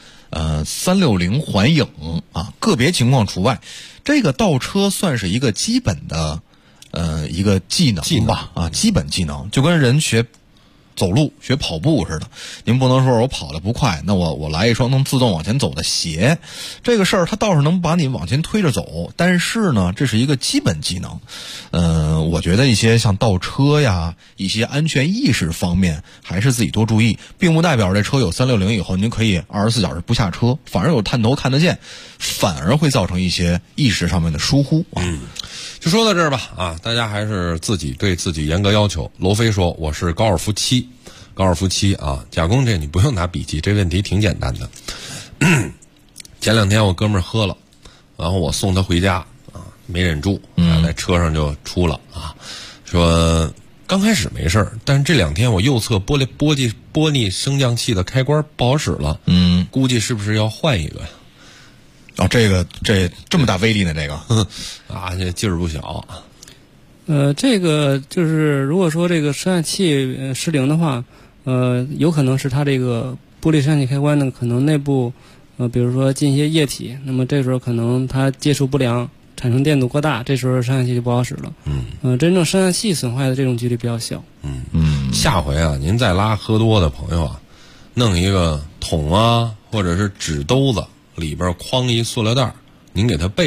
360环影啊，个别情况除外，这个倒车算是一个基本的一个技能吧啊，基本技能，就跟人学走路学跑步似的，您不能说我跑得不快，那我来一双能自动往前走的鞋，这个事儿它倒是能把你往前推着走，但是呢，这是一个基本技能。我觉得一些像倒车呀，一些安全意识方面，还是自己多注意，并不代表这车有360以后您可以24小时不下车，反而有探头看得见，反而会造成一些意识上面的疏忽啊。 就说到这儿吧啊，大家还是自己对自己严格要求。罗飞说我是高尔夫7啊，贾工这你不用拿笔记，这问题挺简单的。前2天我哥们儿喝了，然后我送他回家啊，没忍住，在车上就出了啊，说刚开始没事儿，但是这2天我右侧玻璃升降器的开关不好使了，估计是不是要换一个呀？ 啊，这么大威力呢？这个啊，这劲儿不小。 这个就是如果说这个升降器失灵的话，有可能是它这个玻璃升降器开关呢，可能内部比如说进一些液体，那么这时候可能它接触不良，产生电阻过大，这时候升降器就不好使了。真正升降器损坏的这种几率比较小。 下回啊，您再拉喝多的朋友啊，弄一个桶啊，或者是纸兜子。里边框一塑料袋，您给它备着，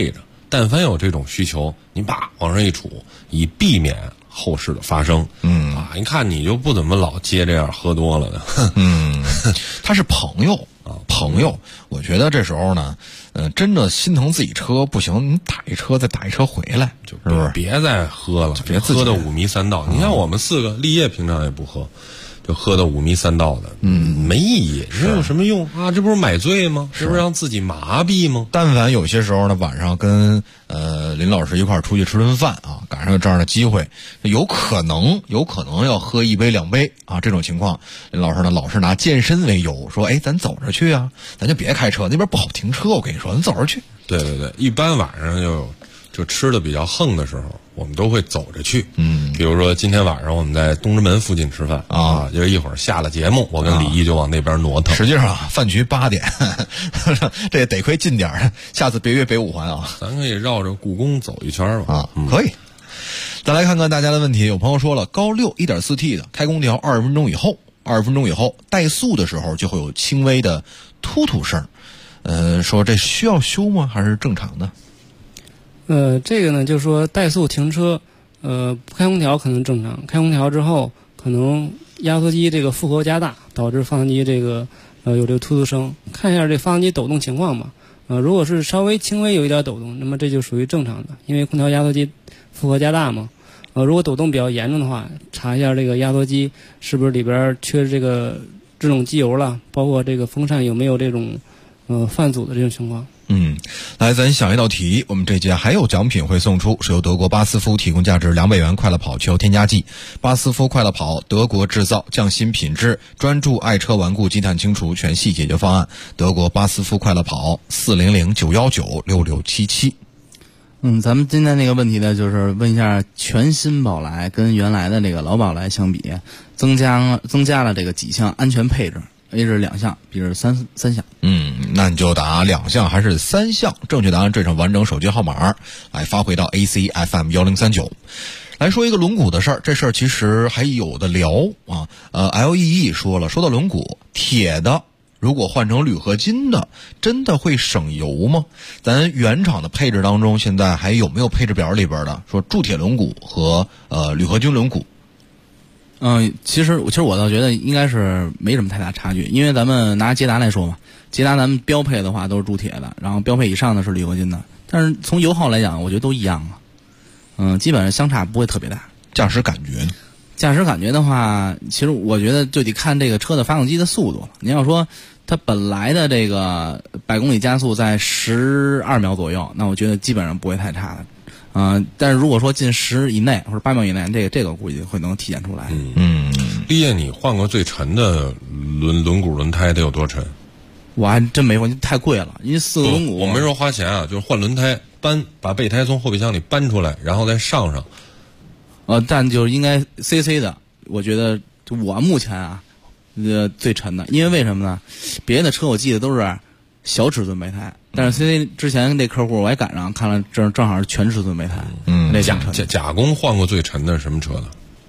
但凡有这种需求，你叭往上一杵，以避免后事的发生。一看你就不怎么老接这样喝多了的。 他是朋友啊，朋友。我觉得这时候呢，真的心疼自己车不行，你打一车再打一车回来， 就是不是？ 别再喝了， 别喝的五迷三道。你看我们4个，立业平常也不喝。就喝的五迷三道的，没意义，这有什么用啊？这不是买醉吗？这不是让自己麻痹吗？ 但凡有些时候呢，晚上跟林老师一块儿出去吃顿饭啊，赶上有这样的机会，有可能要喝1杯2杯啊，这种情况，林老师呢老是拿健身为由，说咱走着去啊，咱就别开车，那边不好停车，我跟你说，咱走着去。 对，一般晚上就吃的比较横的时候，我们都会走着去。比如说今天晚上我们在东直门附近吃饭啊，就是一会儿下了节目，我跟李毅就往那边挪腾。 实际上饭局8点，这得亏近点，下次别约北5环啊。 咱可以绕着故宫走一圈吧。 可以。再来看看大家的问题，有朋友说了，高6 1.4T 的开空调20分钟以后怠速的时候就会有轻微的突突声，说这需要修吗？还是正常的？ 这个呢，就是说怠速停车，不开空调可能正常，开空调之后可能压缩机这个负荷加大，导致发动机这个有这个突突声。看一下这发动机抖动情况吧。如果是稍微轻微有一点抖动，那么这就属于正常的，因为空调压缩机负荷加大嘛。如果抖动比较严重的话，查一下这个压缩机是不是里边缺这个制冷机油了，包括这个风扇有没有这种泛阻的这种情况。 来，咱想一道题，我们这节还有奖品会送出，是由德国巴斯夫提供价值200元快乐跑汽油添加剂。巴斯夫快乐跑，德国制造，匠心品质，专注爱车顽固积碳清除全系解决方案。德国巴斯夫快乐跑，400-919-6677。 咱们今天那个问题呢，就是问一下全新宝来跟原来的这个老宝来相比，增加了这个几项安全配置。A 是2项，B 是三项。 那你就答2项还是3项？正确答案缀上完整手机号码，来发回到 ACFM 1039。来说一个轮毂的事儿，这事儿其实还有的聊啊。LEE 说了，说到轮毂，铁的如果换成铝合金的，真的会省油吗？咱原厂的配置当中，现在还有没有配置表里边的说铸铁轮毂和铝合金轮毂？ 其实我倒觉得应该是没什么太大差距，因为咱们拿捷达来说嘛，捷达咱们标配的话都是铸铁的，然后标配以上的是铝合金的，但是从油耗来讲，我觉得都一样了。基本上相差不会特别大。 驾驶感觉呢？ 驾驶感觉的话，其实我觉得就得看这个车的发动机的速度了。你要说它本来的这个100公里加速在12秒左右，那我觉得基本上不会太差的。但是如果说进10以内或者8秒以内，这个估计会能体现出来。 立业，你换过最沉的轮毂轮胎得有多沉？ 我还真没换，太贵了，因为4个轮毂。 我没说花钱啊，就是换轮胎，把备胎从后备箱里搬出来，然后再上上。 但就是应该 CC 的，我觉得我目前啊，最沉的，因为为什么呢？别的车我记得都是小尺寸备胎，但是 CC 之前那客户我也赶上看了，正好是全尺寸备胎。那甲工换过最沉的是什么车的？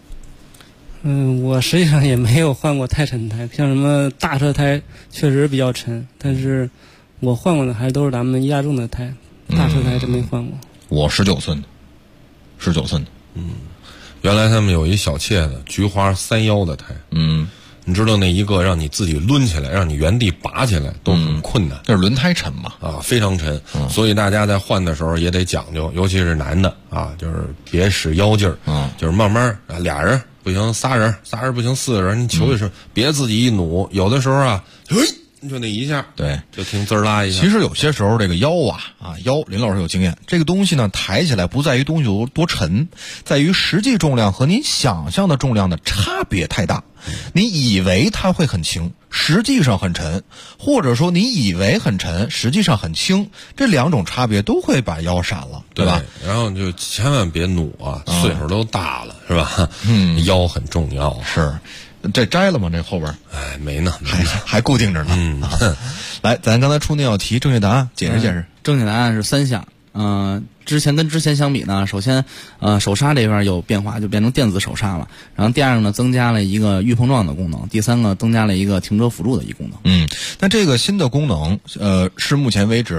我实际上也没有换过太沉胎，像什么大车胎确实比较沉，但是我换过的还都是咱们一大众的胎，大车胎真没换过。 我19寸的。 原来他们有一小切的菊花311的胎。你知道那一个让你自己抡起来，让你原地拔起来都很困难。 这是轮胎沉嘛？ 非常沉。所以大家在换的时候也得讲究，尤其是男的啊，就是别使腰劲儿。就是慢慢俩人不行，3人不行，4个人，你求一声，别自己一努。有的时候啊，就那一下， 对， 就听滋啦一下。 其实有些时候这个腰林老师有经验，这个东西呢抬起来不在于东西有多沉，在于实际重量和您想象的重量的差别太大。你以为它会很轻，实际上很沉，或者说你以为很沉，实际上很轻，这2种差别都会把腰闪了，对吧？ 然后就千万别努啊，岁数都大了，是吧？腰很重要。 是。这摘了吗？这后边？ 没呢， 还固定着呢。来，咱刚才出那道题，正确答案解释解释。 正确答案是3项。之前相比呢，首先手刹这边有变化，就变成电子手刹了。然后第二个呢，增加了一个预碰撞的功能。第3个增加了一个停车辅助的一功能。 那这个新的功能，是目前为止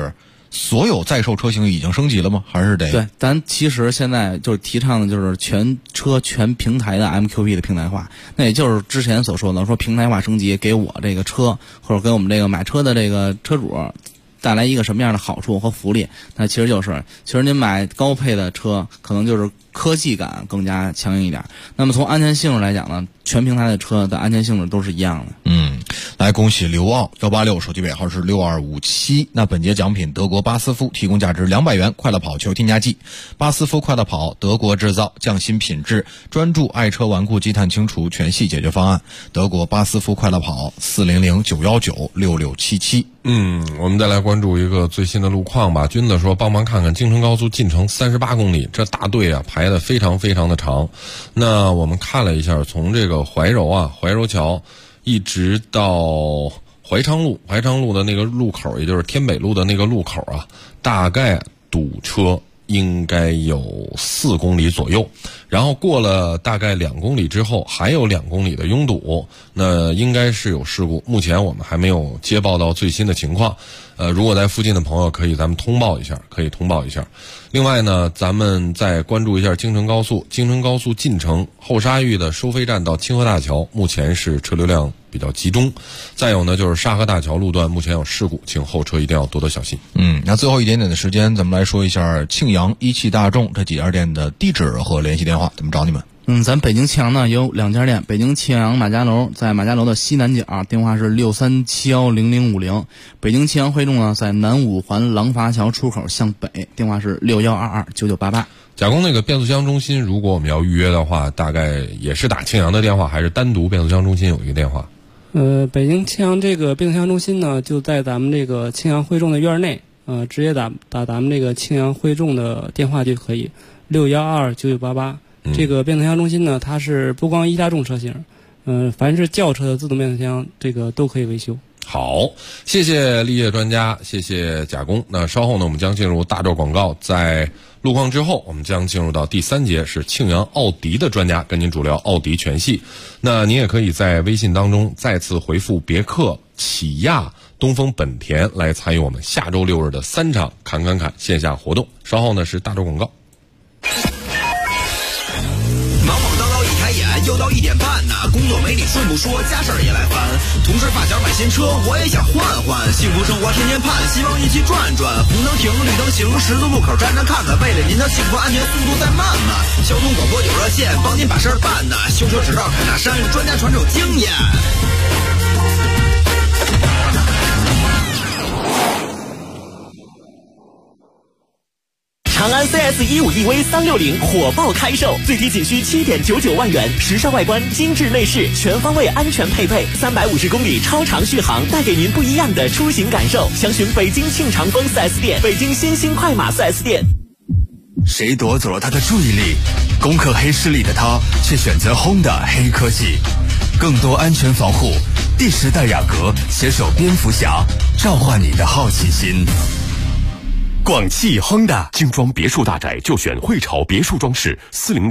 所有在售车型已经升级了吗？还是得？ 对，咱其实现在就是提倡的就是全车全平台的 MQB 的平台化，那也就是之前所说的说平台化升级给我这个车或者给我们这个买车的这个车主带来一个什么样的好处和福利？那其实您买高配的车，可能就是科技感更加强硬一点。那么从安全性质来讲呢，全平台的车的安全性质都是一样的。 来恭喜刘傲186，手机尾号是6257。那本节奖品德国巴斯夫提供价值200元快乐跑球添加剂。巴斯夫快乐跑，德国制造，匠心品质，专注爱车顽固积碳清除全系解决方案。德国巴斯夫快乐跑，400-919-6677。 我们再来关注一个最新的路况吧。君子说帮忙看看京承高速进城38公里，这大队啊排得非常非常的长。那我们看了一下，从这个怀柔桥一直到怀昌路的那个路口，也就是天北路的那个路口啊，大概堵车应该有4公里左右，然后过了大概2公里之后还有2公里的拥堵，那应该是有事故，目前我们还没有接报到最新的情况。如果在附近的朋友咱们通报一下。另外呢，咱们再关注一下京承高速进城后沙峪的收费站到清河大桥，目前是车流量比较集中。再有呢，就是沙河大桥路段目前有事故，请后车一定要多多小心。 那最后一点点的时间，咱们来说一下庆阳、一汽大众这几家店的地址和联系电话，怎么找你们？ 咱北京庆阳呢有2家店，北京庆阳马家楼在马家楼的西南角，电话是63710050；北京庆阳汇众呢在南五环廊坊桥出口向北，电话是61229988。 贾工，那个变速箱中心，如果我们要预约的话，大概也是打庆阳的电话，还是单独变速箱中心有一个电话？ 北京庆阳这个变速箱中心呢，就在咱们这个庆阳汇众的院内，直接打咱们这个庆阳汇众的电话就可以，61229988。这个变速箱中心呢，它是不光一大众车型，凡是轿车的自动变速箱，这个都可以维修。 好，谢谢立业专家，谢谢贾工。那稍后呢，我们将进入大招广告，在路况之后，我们将进入到第3节，是庆阳奥迪的专家跟您主聊奥迪全系。那您也可以在微信当中再次回复别克、起亚、东风本田来参与我们下周6日的3场侃线下活动。稍后呢是大招广告。 又到1点半呢，工作没理顺不说，家事儿也来烦。同事发小买新车，我也想换换。幸福生活天天盼，希望一起转转。红灯停，绿灯行，十字路口站站看看。为了您的幸福安全，速度再慢慢。交通广播有热线，帮您把事儿办呢。修车指导凯纳山，专家传授经验。 长安 CS15EV 360火爆开售，最低仅需7.99万元，时尚外观，精致内饰，全方位安全配备，350公里超长续航，带给您不一样的出行感受。详询北京庆长丰 4S 店、北京新兴快马 4S 店。 谁夺走了他的注意力？攻克黑势力的他，却选择 Honda 黑科技，更多安全防护。第10代雅阁携手蝙蝠侠，召唤你的好奇心。 广汽 Honda 精装别墅大宅就选汇潮别墅装饰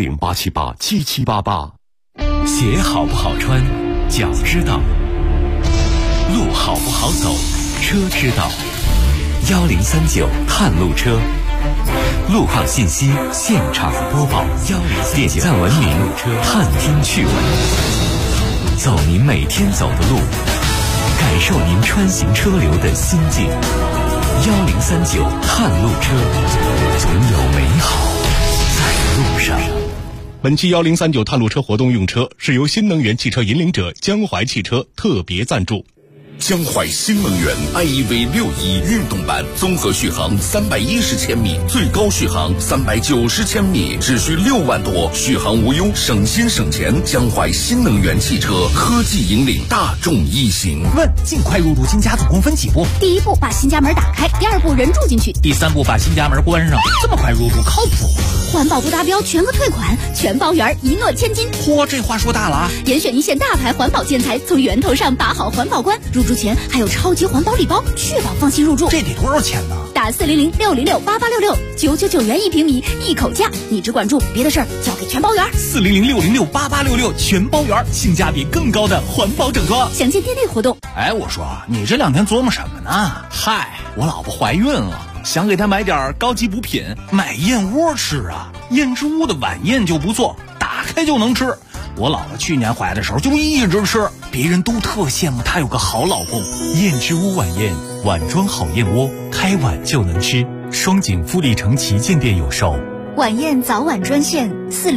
，400-878-7788。 鞋好不好穿，脚知道；路好不好走，车知道。1039探路车，路况信息现场播报，点赞文明，探听趣闻，走您每天走的路，感受您穿行车流的心境。1039探路车，总有美好在路上。 本期1039探路车活动用车是由新能源汽车引领者江淮汽车特别赞助。 江淮新能源 iEV61运动版，综合续航310千米，最高续航390千米，只需6万多，续航无忧，省心省钱。江淮新能源汽车科技引领大众一行。 问：尽快入住新家总共分几步？ 第1步把新家门打开，第2步人住进去， 第3步把新家门关上。这么快入住靠谱？ 环保不达标全额退款，全包圆，一诺千金。 嚯，这话说大了啊！ 严选一线大牌环保建材，从源头上把好环保关。入住前还有超级环保礼包，确保放心入住。 这得多少钱呢？ 打400-606-8866，999元1平米，一口价。你只管住，别的事儿交给全包圆。 400-606-8866，全包圆，性价比更高的环保整装。 详见店内活动。 哎，我说你这2天琢磨什么呢？嗨，我老婆怀孕了。 想给他买点高级补品，买燕窝吃啊。燕之屋的晚宴就不错，打开就能吃。我姥姥去年怀的时候就一直吃，别人都特羡慕她有个好老公。 燕之屋晚宴，碗装好燕窝，开碗就能吃。双井富力城旗舰店有售。 晚宴早晚专线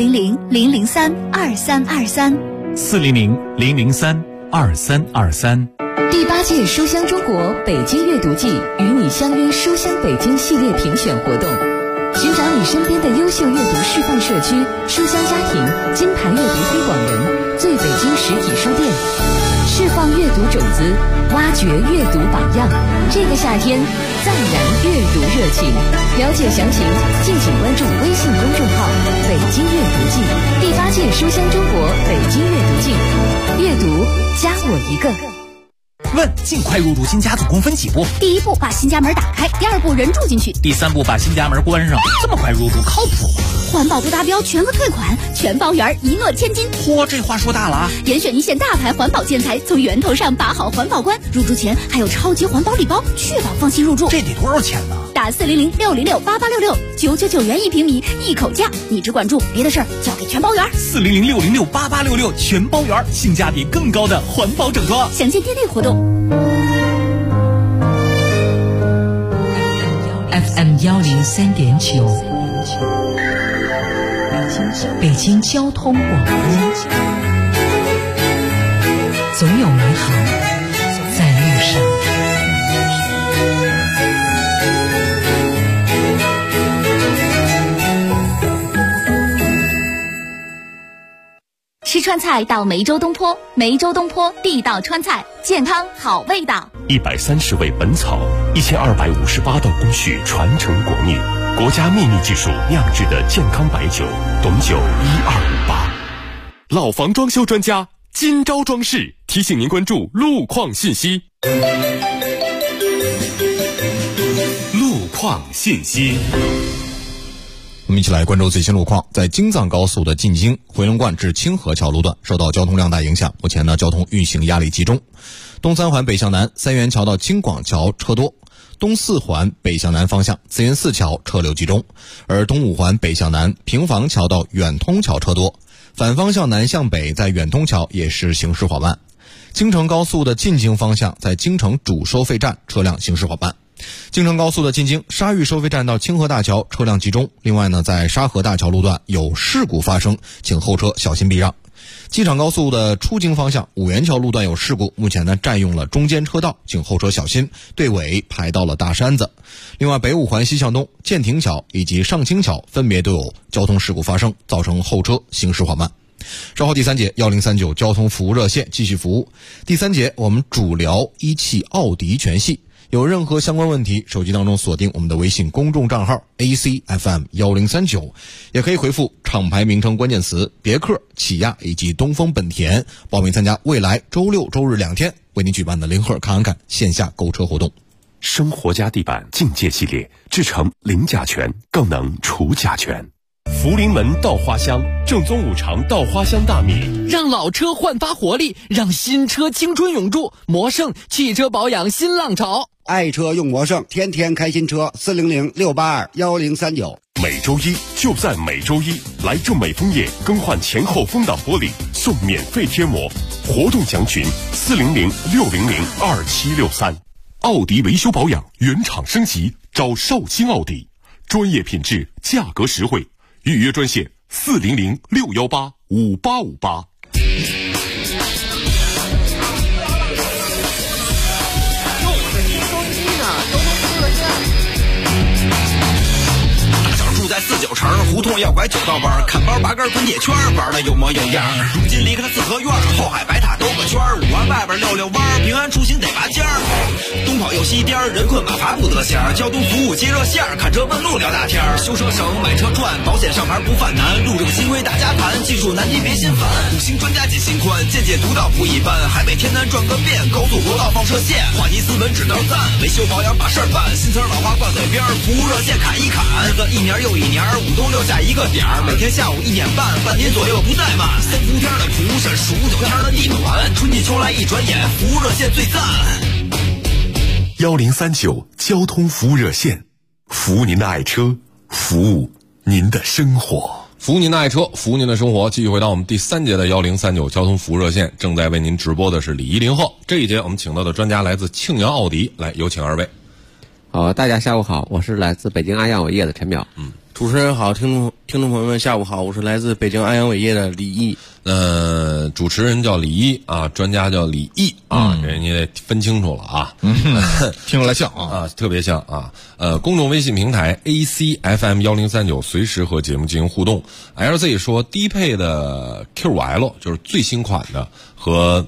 400-003-2323，400-003-2323。 第8届书香中国北京阅读季与你相约书香北京系列评选活动，寻找你身边的优秀阅读示范社区、书香家庭、金牌阅读推广人、最北京实体书店，释放阅读种子，挖掘阅读榜样。这个夏天再燃阅读热情。了解详情，敬请关注微信公众号“北京阅读季”。第8届书香中国北京阅读季，阅读加我一个。 问：尽快入住新家总共分几步？ 第1步把新家门打开，第2步人住进去， 第3步把新家门关上。这么快入住靠谱吗？ 环保不达标全额退款，全包圆，一诺千金。 嚯，这话说大了啊！ 严选一线大牌环保建材，从源头上把好环保关。入住前还有超级环保礼包，确保放心入住。 这得多少钱呢？ 打400-606-8866，999元1平米，一口价。你只管住，别的事儿交给全包圆。 400-606-8866，全包圆，性价比更高的环保整装。 详见店内活动。 FM 103.9，北京交通广播，总有美好在路上。 吃川菜到梅州东坡，梅州东坡地道川菜，健康好味道。 130味本草，1258道工序传承国秘，国家秘密技术酿制的健康白酒，董酒1258。老房装修专家金招装饰提醒您关注路况信息。路况信息。 我们一起来关注最新路况。在京藏高速的进京回龙观至清河桥路段受到交通量大影响，目前呢交通运行压力集中。东三环北向南三元桥到京广桥车多，东四环北向南方向慈云寺桥车流集中，而东五环北向南平房桥到远通桥车多，反方向南向北在远通桥也是行驶缓慢。京承高速的进京方向在京承主收费站车辆行驶缓慢。京承高速的进京沙峪收费站到清河大桥车辆集中，另外呢在沙河大桥路段有事故发生，请后车小心避让。机场高速的出京方向五元桥路段有事故，目前呢占用了中间车道，请后车小心，队尾排到了大山子。另外北五环西向东建亭桥以及上清桥分别都有交通事故发生，造成后车行驶缓慢。稍后第3节1039交通服务热线继续服务。第3节我们主聊一汽奥迪全系，有任何相关问题，手机当中锁定我们的微信公众账号 ACFM1039，也可以回复厂牌名称关键词别克、起亚以及东风本田，报名参加未来周六周日2天为您举办的零赫看看线下购车活动。 生活家地板境界系列，制成零甲醛，更能除甲醛。福临门稻花香，正宗五常稻花香大米， 让老车焕发活力，让新车青春永驻。魔胜汽车保养新浪潮， 爱车用魔胜，天天开新车。400-682-1039。 每周一就在每周一，来正美枫叶更换前后风挡玻璃，送免费贴膜。活动详询400-600-2763。奥迪维修保养原厂升级，找绍兴奥迪，专业品质，价格实惠。预约专线400-618-5858。 住在49城胡同要拐9道弯，看包拔根滚铁圈，玩的有模有样。如今离开了四合院，后海白塔兜个圈，5环外边溜溜弯，平安出行得拔尖儿。东跑又西颠，人困马乏不得闲。交通服务接热线，看车问路聊大天。修车省，买车赚，保险上牌不犯难。路这个新规大家谈，技术难题别心烦。5星专家解心宽，见解独到不一般。海北天南转个遍，高速国道放射线，话题斯文只道赞，维修保养把事儿办。新词老话挂嘴边，服务热线砍一砍。日子一年又一年，5冬6夏一个点儿，每天下午1点半，半年左右不怠慢。3伏天的蒲是数9天的地暖，春季秋来一转眼，服务热线最赞。 1039交通服务热线服务您的爱车，服务您的生活。 服务您的爱车，服务您的生活。继续回到我们第3节的1039交通服务热线，正在为您直播的是李一林后。这一节我们请到的专家来自庆阳奥迪，来有请二位。 大家下午好，我是来自北京安阳伟业的陈淼。 主持人好，听众朋友们下午好，我是来自北京安阳伟业的李毅。 主持人叫李一啊，专家叫李毅啊，人家得分清楚了啊。 听出来像啊， 特别像啊。公众微信平台 ACFM 1039随时和节目进行互动。LZ 说低配的 Q5L 就是最新款的和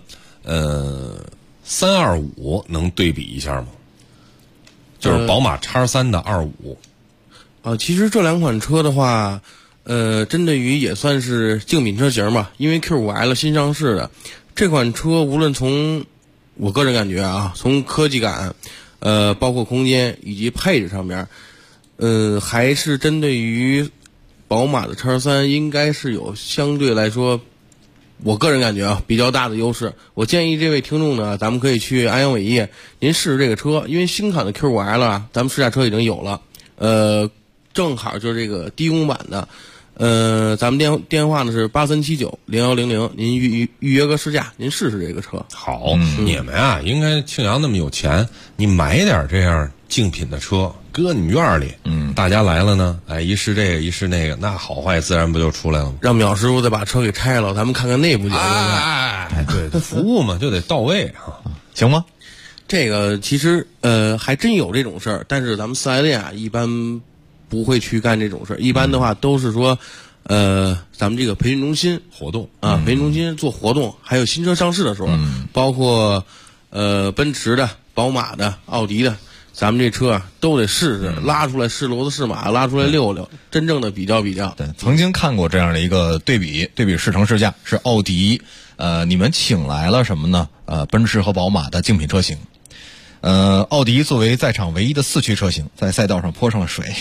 325能对比一下吗？就是宝马 X3 的25。 其实这两款车的话，针对于也算是竞品车型吧，因为 Q5L 新上市的这款车，无论从我个人感觉啊，从科技感，包括空间以及配置上面，还是针对于宝马的 X3 应该是有相对来说，我个人感觉啊比较大的优势。我建议这位听众呢，咱们可以去安阳伟业您试试这个车，因为新款的 Q5L 啊，咱们试驾车已经有了，正好就是这个低功版的，咱们电话呢是83790100，您预约个试驾，您试试这个车。 好，你们啊，应该庆阳那么有钱，你买点这样竞品的车，搁你们院里，大家来了呢，一试这个一试那个，那好坏自然不就出来了吗？ 让淼师傅再把车给拆了，咱们看看内部结构。 对，服务嘛就得到位啊， 行吗？ 这个其实还真有这种事儿，但是咱们4S店啊一般不会去干这种事儿，一般的话都是说，咱们这个培训中心活动啊，培训中心做活动，还有新车上市的时候，包括奔驰的、宝马的、奥迪的，咱们这车啊都得试试，拉出来试骡子试马，拉出来溜溜，真正的比较。 对，曾经看过这样的一个对比试乘试驾，是奥迪，你们请来了什么呢？奔驰和宝马的竞品车型。奥迪作为在场唯一的4驱车型，在赛道上泼上了水。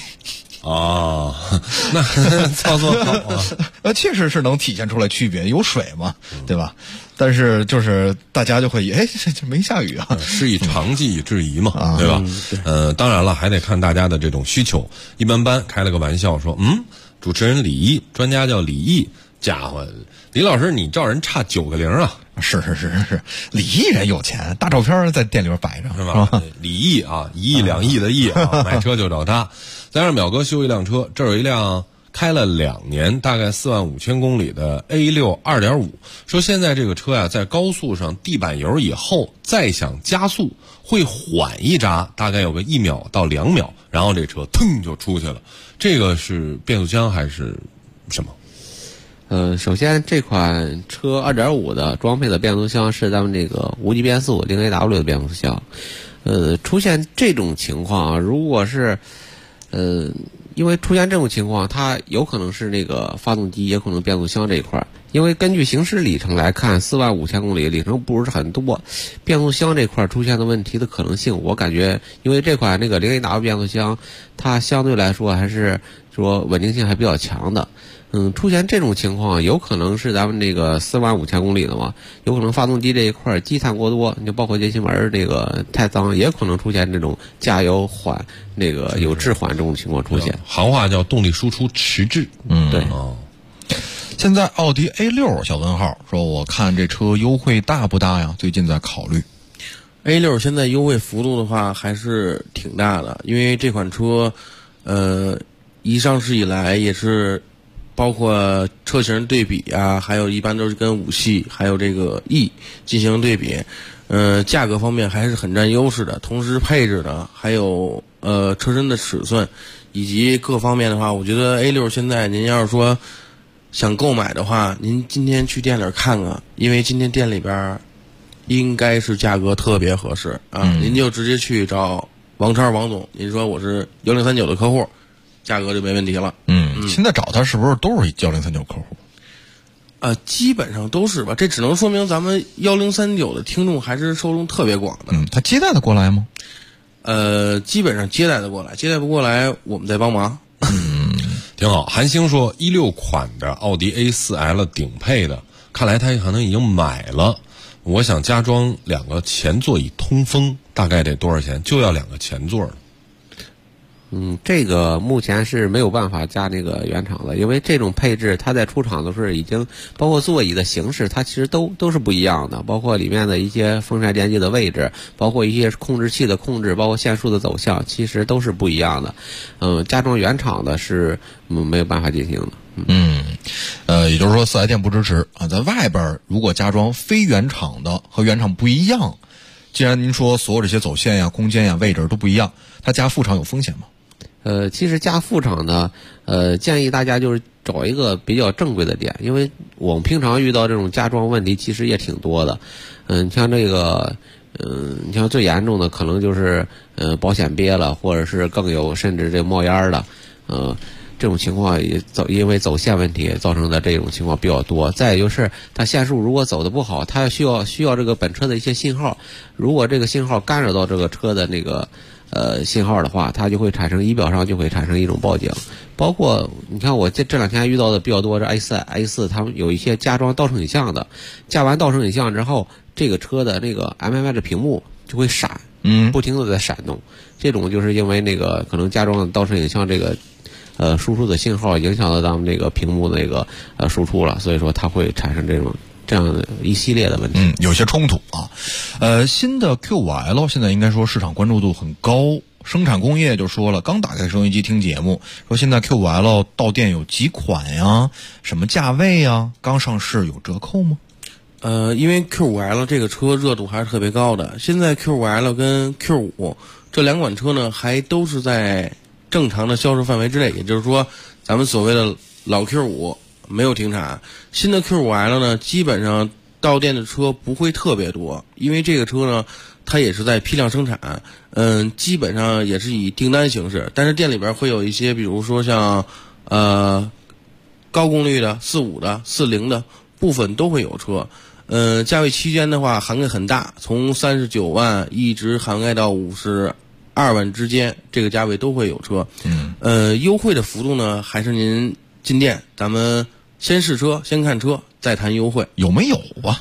那操作好啊， 确实是能体现出来区别，有水嘛，对吧？但是就是大家就会这没下雨啊， 是以长计以制宜嘛，对吧？当然了，还得看大家的这种需求。一般开了个玩笑说，主持人李毅，专家叫李毅，家伙，李老师你照人差9个0啊！ 是，李毅人有钱，大照片在店里边摆着， 是吧？李毅啊，1亿2亿的亿啊，买车就找他。再让淼哥修一辆车，这有一辆开了2年，大概45000公里的 A6 2.5。说现在这个车呀，在高速上地板油以后，再想加速会缓一闸，大概有个1秒到2秒，然后这车腾就出去了。这个是变速箱还是什么？ 首先这款车 2.5 的装配的变速箱是咱们这个无级变速 0AW 的变速箱。出现这种情况啊，如果是因为出现这种情况，它有可能是那个发动机，也可能变速箱这一块。因为根据行驶里程来看，45000公里里程不是很多，变速箱这块出现的问题的可能性，我感觉，因为这款那个0AW 变速箱，它相对来说还是说稳定性还比较强的。出现这种情况，有可能是咱们这个45000公里的嘛，有可能发动机这一块积碳过多，你就包括节气门这个太脏，也可能出现这种加油缓那个有滞缓这种情况出现。 行话叫动力输出迟滞。 对。 现在奥迪 A6 小问号说，我看这车优惠大不大呀？最近在考虑。 A6 现在优惠幅度的话还是挺大的，因为这款车，一上市以来也是。包括车型对比啊，还有一般都是跟5系还有这个 E 进行对比，价格方面还是很占优势的。同时配置呢，还有车身的尺寸以及各方面的话，我觉得 A6 现在您要是说想购买的话，您今天去店里看看，因为今天店里边应该是价格特别合适啊，您就直接去找王超王总，您说我是1039的客户，价格就没问题了。 现在找他是不是都是1039客户？ 基本上都是吧。这只能说明咱们1039的听众还是受众特别广的。 他接待得过来吗？ 基本上接待得过来，接待不过来我们再帮忙。 挺好。韩星说16款的奥迪 A4L 顶配的，看来他可能已经买了。我想加装2个前座椅通风，大概得多少钱？就要2个前座。 这个目前是没有办法加那个原厂的，因为这种配置它在出厂的时候已经包括座椅的形式，它其实都是不一样的，包括里面的一些风扇电机的位置，包括一些控制器的控制，包括线束的走向，其实都是不一样的。加装原厂的是没有办法进行的。 也就是说4S店不支持啊。在外边如果加装非原厂的和原厂不一样，既然您说所有这些走线呀、空间呀、位置都不一样，它加副厂有风险吗？ 其实加副厂呢，建议大家就是找一个比较正规的店，因为我们平常遇到这种加装问题其实也挺多的。你像这个，你像最严重的可能就是保险憋了，或者是更有甚至这冒烟的，这种情况因为走线问题造成的这种情况比较多。再就是它线束如果走的不好，它需要这个本车的一些信号，如果这个信号干扰到这个车的那个信号的话，它就会产生仪表上就会产生一种报警。包括你看我这2天遇到的比较多，这 i4 他们有一些加装倒车影像的，加完倒车影像之后，这个车的那个 MMI 的屏幕就会闪，不停的在闪动。这种就是因为那个可能加装的倒车影像这个输出的信号影响到咱们这个屏幕那个输出了，所以说它会产生这样的一系列的问题。 有些冲突啊。新的 Q5L 现在应该说市场关注度很高，生产工业就说了，刚打开收音机听节目，说现在 Q5L 到店有几款呀，什么价位呀，刚上市有折扣吗？ 因为 Q5L 这个车热度还是特别高的，现在 Q5L 跟 Q5这2款车呢，还都是在正常的销售范围之内，也就是说，咱们所谓的老 Q5没有停产，新的 Q5L 呢，基本上到店的车不会特别多，因为这个车呢，它也是在批量生产，基本上也是以订单形式，但是店里边会有一些，比如说像高功率的、45的、40的部分都会有车。价位区间的话涵盖很大，从39万一直涵盖到52万之间，这个价位都会有车。优惠的幅度呢，还是您进店，咱们先试车，先看车，再谈优惠。 有没有啊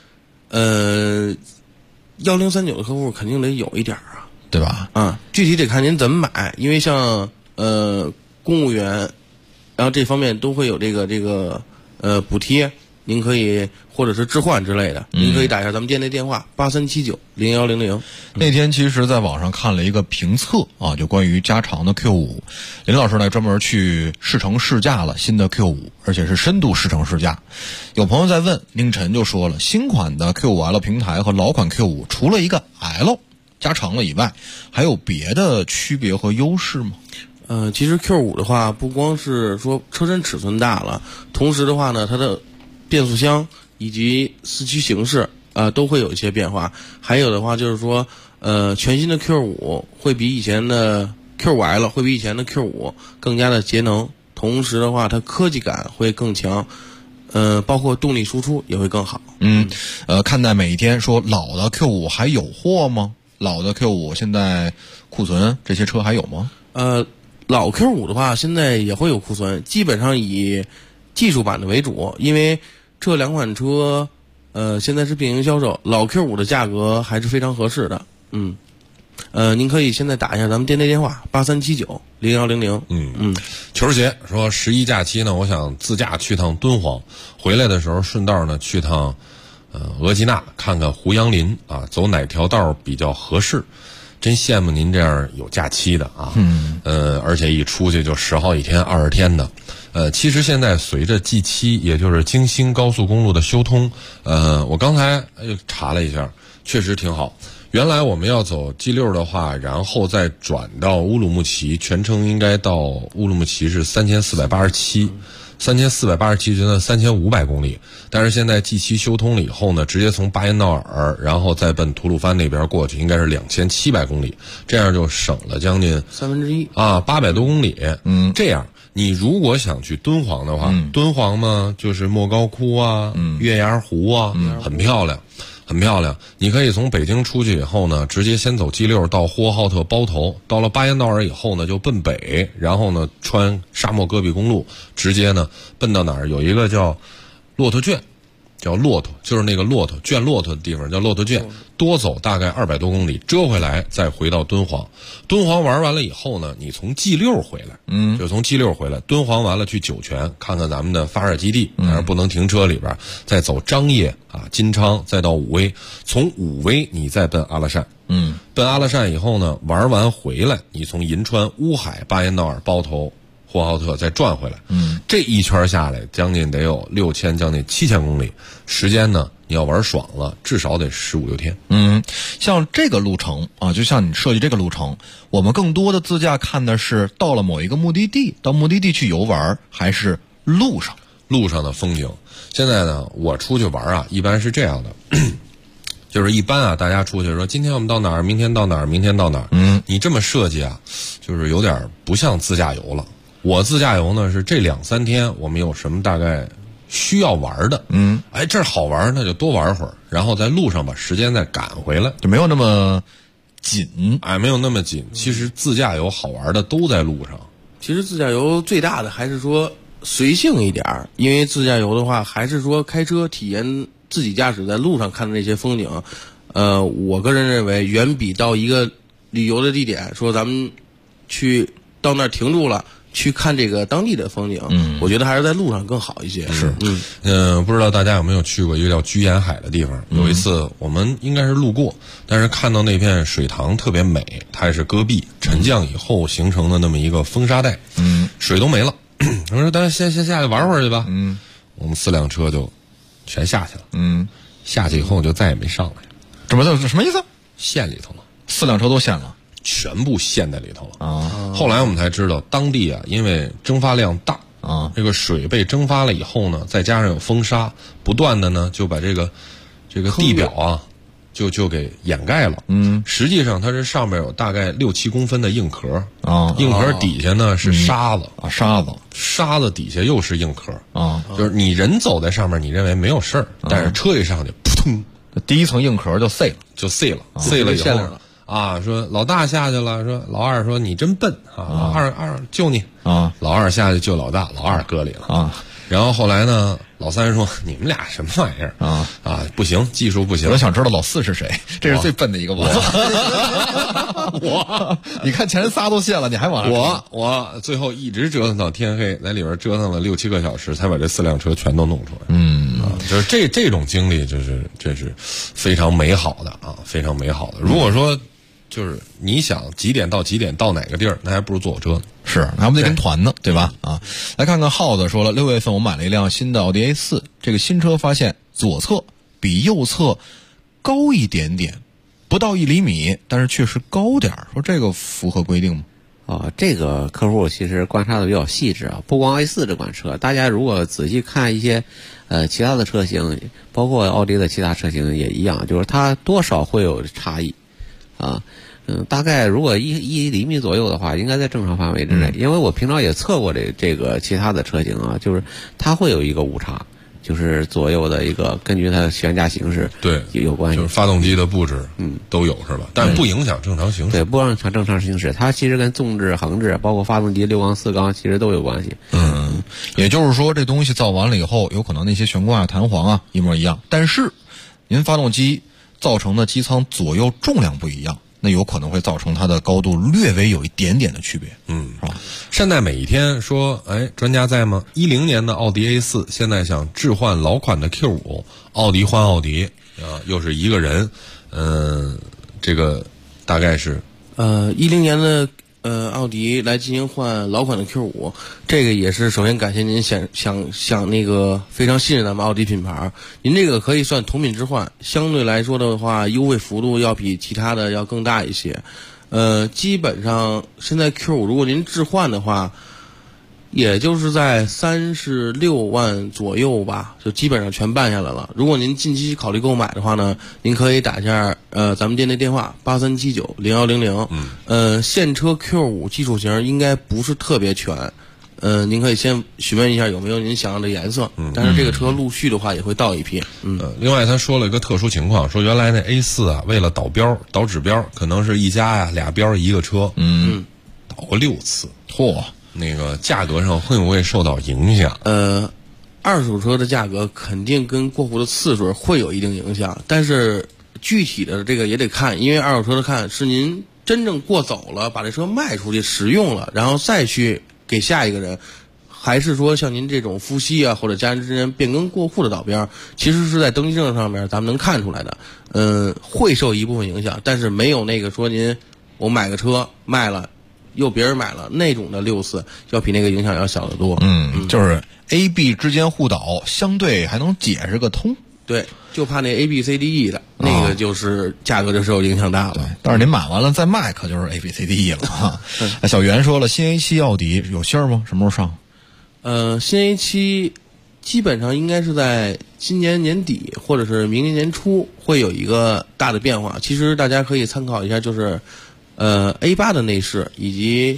？1039的客户肯定得有一点啊， 对吧？ 具体得看您怎么买，因为像公务员，然后这方面都会有这个补贴。您可以或者是置换之类的，您可以打一下咱们店内电话83790100。 那天其实在网上看了一个评测啊，就关于加长的 Q5，林老师呢专门去试乘试驾了新的 Q5，而且是深度试乘试驾。有朋友在问，凌晨就说了，新款的 Q5L 平台和老款 Q5 除了一个 L 加长了以外，还有别的区别和优势吗？ 其实 Q5 的话，不光是说车身尺寸大了，同时的话呢，它的变速箱以及四驱形式都会有一些变化。还有的话就是说，全新的 Q5 会比以前的 Q5L 会比以前的 Q5 更加的节能，同时的话它科技感会更强，包括动力输出也会更好。 看待每一天说老的 Q5 还有货吗？老的 Q5 现在库存这些车还有吗？ 老 Q5 的话现在也会有库存，基本上以技术版的为主，因为这2款车现在是并行销售，老 Q5 的价格还是非常合适的。您可以现在打一下咱们店内电话83790100。 球鞋说11假期呢，我想自驾去趟敦煌，回来的时候顺道呢去趟额济纳，看看胡杨林啊，走哪条道比较合适。真羡慕您这样有假期的啊，而且一出去就10好几天、20天的。其实现在随着 G7，也就是京新高速公路的修通，我刚才查了一下，确实挺好。原来我们要走 G6 的话，然后再转到乌鲁木齐，全程应该到乌鲁木齐是3487。3487真的3500公里，但是现在 G7 修通了以后呢，直接从巴彦淖尔，然后再奔吐鲁番那边过去，应该是2700公里，这样就省了将近 1/3 啊，800多公里。这样你如果想去敦煌的话，敦煌嘛就是莫高窟啊，月牙湖啊，很漂亮。很漂亮，你可以从北京出去以后呢，直接先走 G6 到呼和浩特包头，到了巴彦淖尔以后呢，就奔北，然后呢穿沙漠戈壁公路，直接呢奔到哪儿？有一个叫骆驼圈， 叫骆驼，就是那个骆驼圈骆驼的地方叫骆驼圈，多走大概200多公里，折回来再回到敦煌。敦煌玩完了以后呢，你从G6回来，就从G6回来，敦煌完了去酒泉看看咱们的发射基地，当然不能停车里边，再走张掖啊、金昌，再到武威，从武威你再奔阿拉善。奔阿拉善以后呢，玩完回来，你从银川、乌海、巴彦淖尔、包头、呼和浩特再转回来，这一圈下来将近得有6000，将近7000公里，时间呢，你要玩爽了，至少得15、16天。 像这个路程啊，就像你设计这个路程，我们更多的自驾看的是到了某一个目的地，到目的地去游玩，还是路上的风景。现在呢，我出去玩啊，一般是这样的。就是一般啊，大家出去说今天我们到哪儿，明天到哪儿，明天到哪儿。你这么设计啊，就是有点不像自驾游了。我自驾游呢是这2、3天我们有什么大概需要玩的，这儿好玩那就多玩会儿，然后在路上把时间再赶回来， 就没有那么紧， 没有那么紧。其实自驾游好玩的都在路上。 其实自驾游最大的还是说随性一点，因为自驾游的话还是说开车体验自己驾驶在路上看的那些风景，我个人认为远比到一个旅游的地点说咱们去到那儿停住了去看这个当地的风景，我觉得还是在路上更好一些。 不知道大家有没有去过一个叫居延海的地方？有一次我们应该是路过，但是看到那片水塘特别美，它也是戈壁沉降以后形成的那么一个风沙带，水都没了。我说咱先下去玩会儿去吧。我们4辆车就全下去了。下去以后就再也没上来。 什么意思？ 陷里头了 ，4辆车都陷了， 全部陷在里头了。后来我们才知道，当地啊，因为蒸发量大这个水被蒸发了以后呢，再加上有风沙，不断的呢就把这个地表啊，就给掩盖了。实际上它是上面有大概6、7公分的硬壳硬壳底下呢是沙子沙子底下又是硬壳就是你人走在上面，你认为没有事儿，但是车一上去，扑通， 第一层硬壳就碎了， 碎了以后啊，说老大下去了，说老二说你真笨啊，老二救你啊，老二下去救老大，老二搁里了啊。然后后来呢，老三说你们俩什么玩意儿啊不行，技术不行。 我想知道老4是谁，这是最笨的一个。我你看前3都陷了，你还往上我最后一直折腾到天黑，在里边折腾了6、7个小时，才把这4辆车全都弄出来。就是这种经历，这是非常美好的啊，非常美好的。如果说就是你想几点到几点到哪个地儿，那还不如坐火车呢。 是，还不得跟团呢，对吧？来看看耗子说了，6月份我买了一辆新的奥迪 A4，这个新车发现左侧比右侧高一点点，不到1厘米，但是确实高点儿。说这个符合规定吗？ 这个客户其实观察的比较细致啊，不光 A4 这款车，大家如果仔细看一些其他的车型，包括奥迪的其他车型也一样，就是它多少会有差异大概如果1厘米左右的话，应该在正常范围之内。因为我平常也测过这个其他的车型啊，就是它会有一个误差，就是左右的一个根据它的悬架形式有关系， 就是发动机的布置都有是吧？但不影响正常行驶。 对，不影响正常行驶。它其实跟纵置、横置，包括发动机6缸、4缸，其实都有关系。 也就是说，这东西造完了以后，有可能那些悬挂啊、弹簧啊一模一样，但是您发动机造成的机舱左右重量不一样，那有可能会造成它的高度略微有一点点的区别。是吧？ 善待每一天说，专家在吗？10年的奥迪 A4 现在想置换老款的 Q5， 奥迪换奥迪又是一个人，这个大概是 10年的奥迪来进行换老款的 Q5， 这个也是首先感谢您想那个非常信任咱们奥迪品牌，您这个可以算同品置换，相对来说的话优惠幅度要比其他的要更大一些。基本上现在 Q5 如果您置换的话，也就是在36万左右吧，就基本上全办下来了。如果您近期考虑购买的话呢，您可以打一下咱们店的电话83790100。现车 Q5 基础型应该不是特别全，您可以先询问一下有没有您想要的颜色。但是这个车陆续的话也会到一批。 另外他说了一个特殊情况，说原来那 A4 啊，为了导指标，可能是一家俩标一个车，导过6次。 嚯！ 那个价格上会不会受到影响？ 二手车的价格肯定跟过户的次数会有一定影响，但是具体的这个也得看，因为二手车的看是您真正过走了，把这车卖出去使用了，然后再去给下一个人，还是说像您这种夫妻啊或者家人之间变更过户的导标，其实是在登记证上面咱们能看出来的，会受一部分影响，但是没有那个说您我买个车卖了又别人买了那种的6次，要比那个影响要小得多。 就是 A B 之间互导，相对还能解释个通。 对，就怕那 A B C D E 的、那个就是价格就受影响大了。 但是您买完了再卖，可就是 A B C D E 了哈。小袁说了，新 A7 奥迪有信儿吗？什么时候上？新 A7 基本上应该是在今年年底或者是明年年初会有一个大的变化。其实大家可以参考一下，就是A8 的内饰以及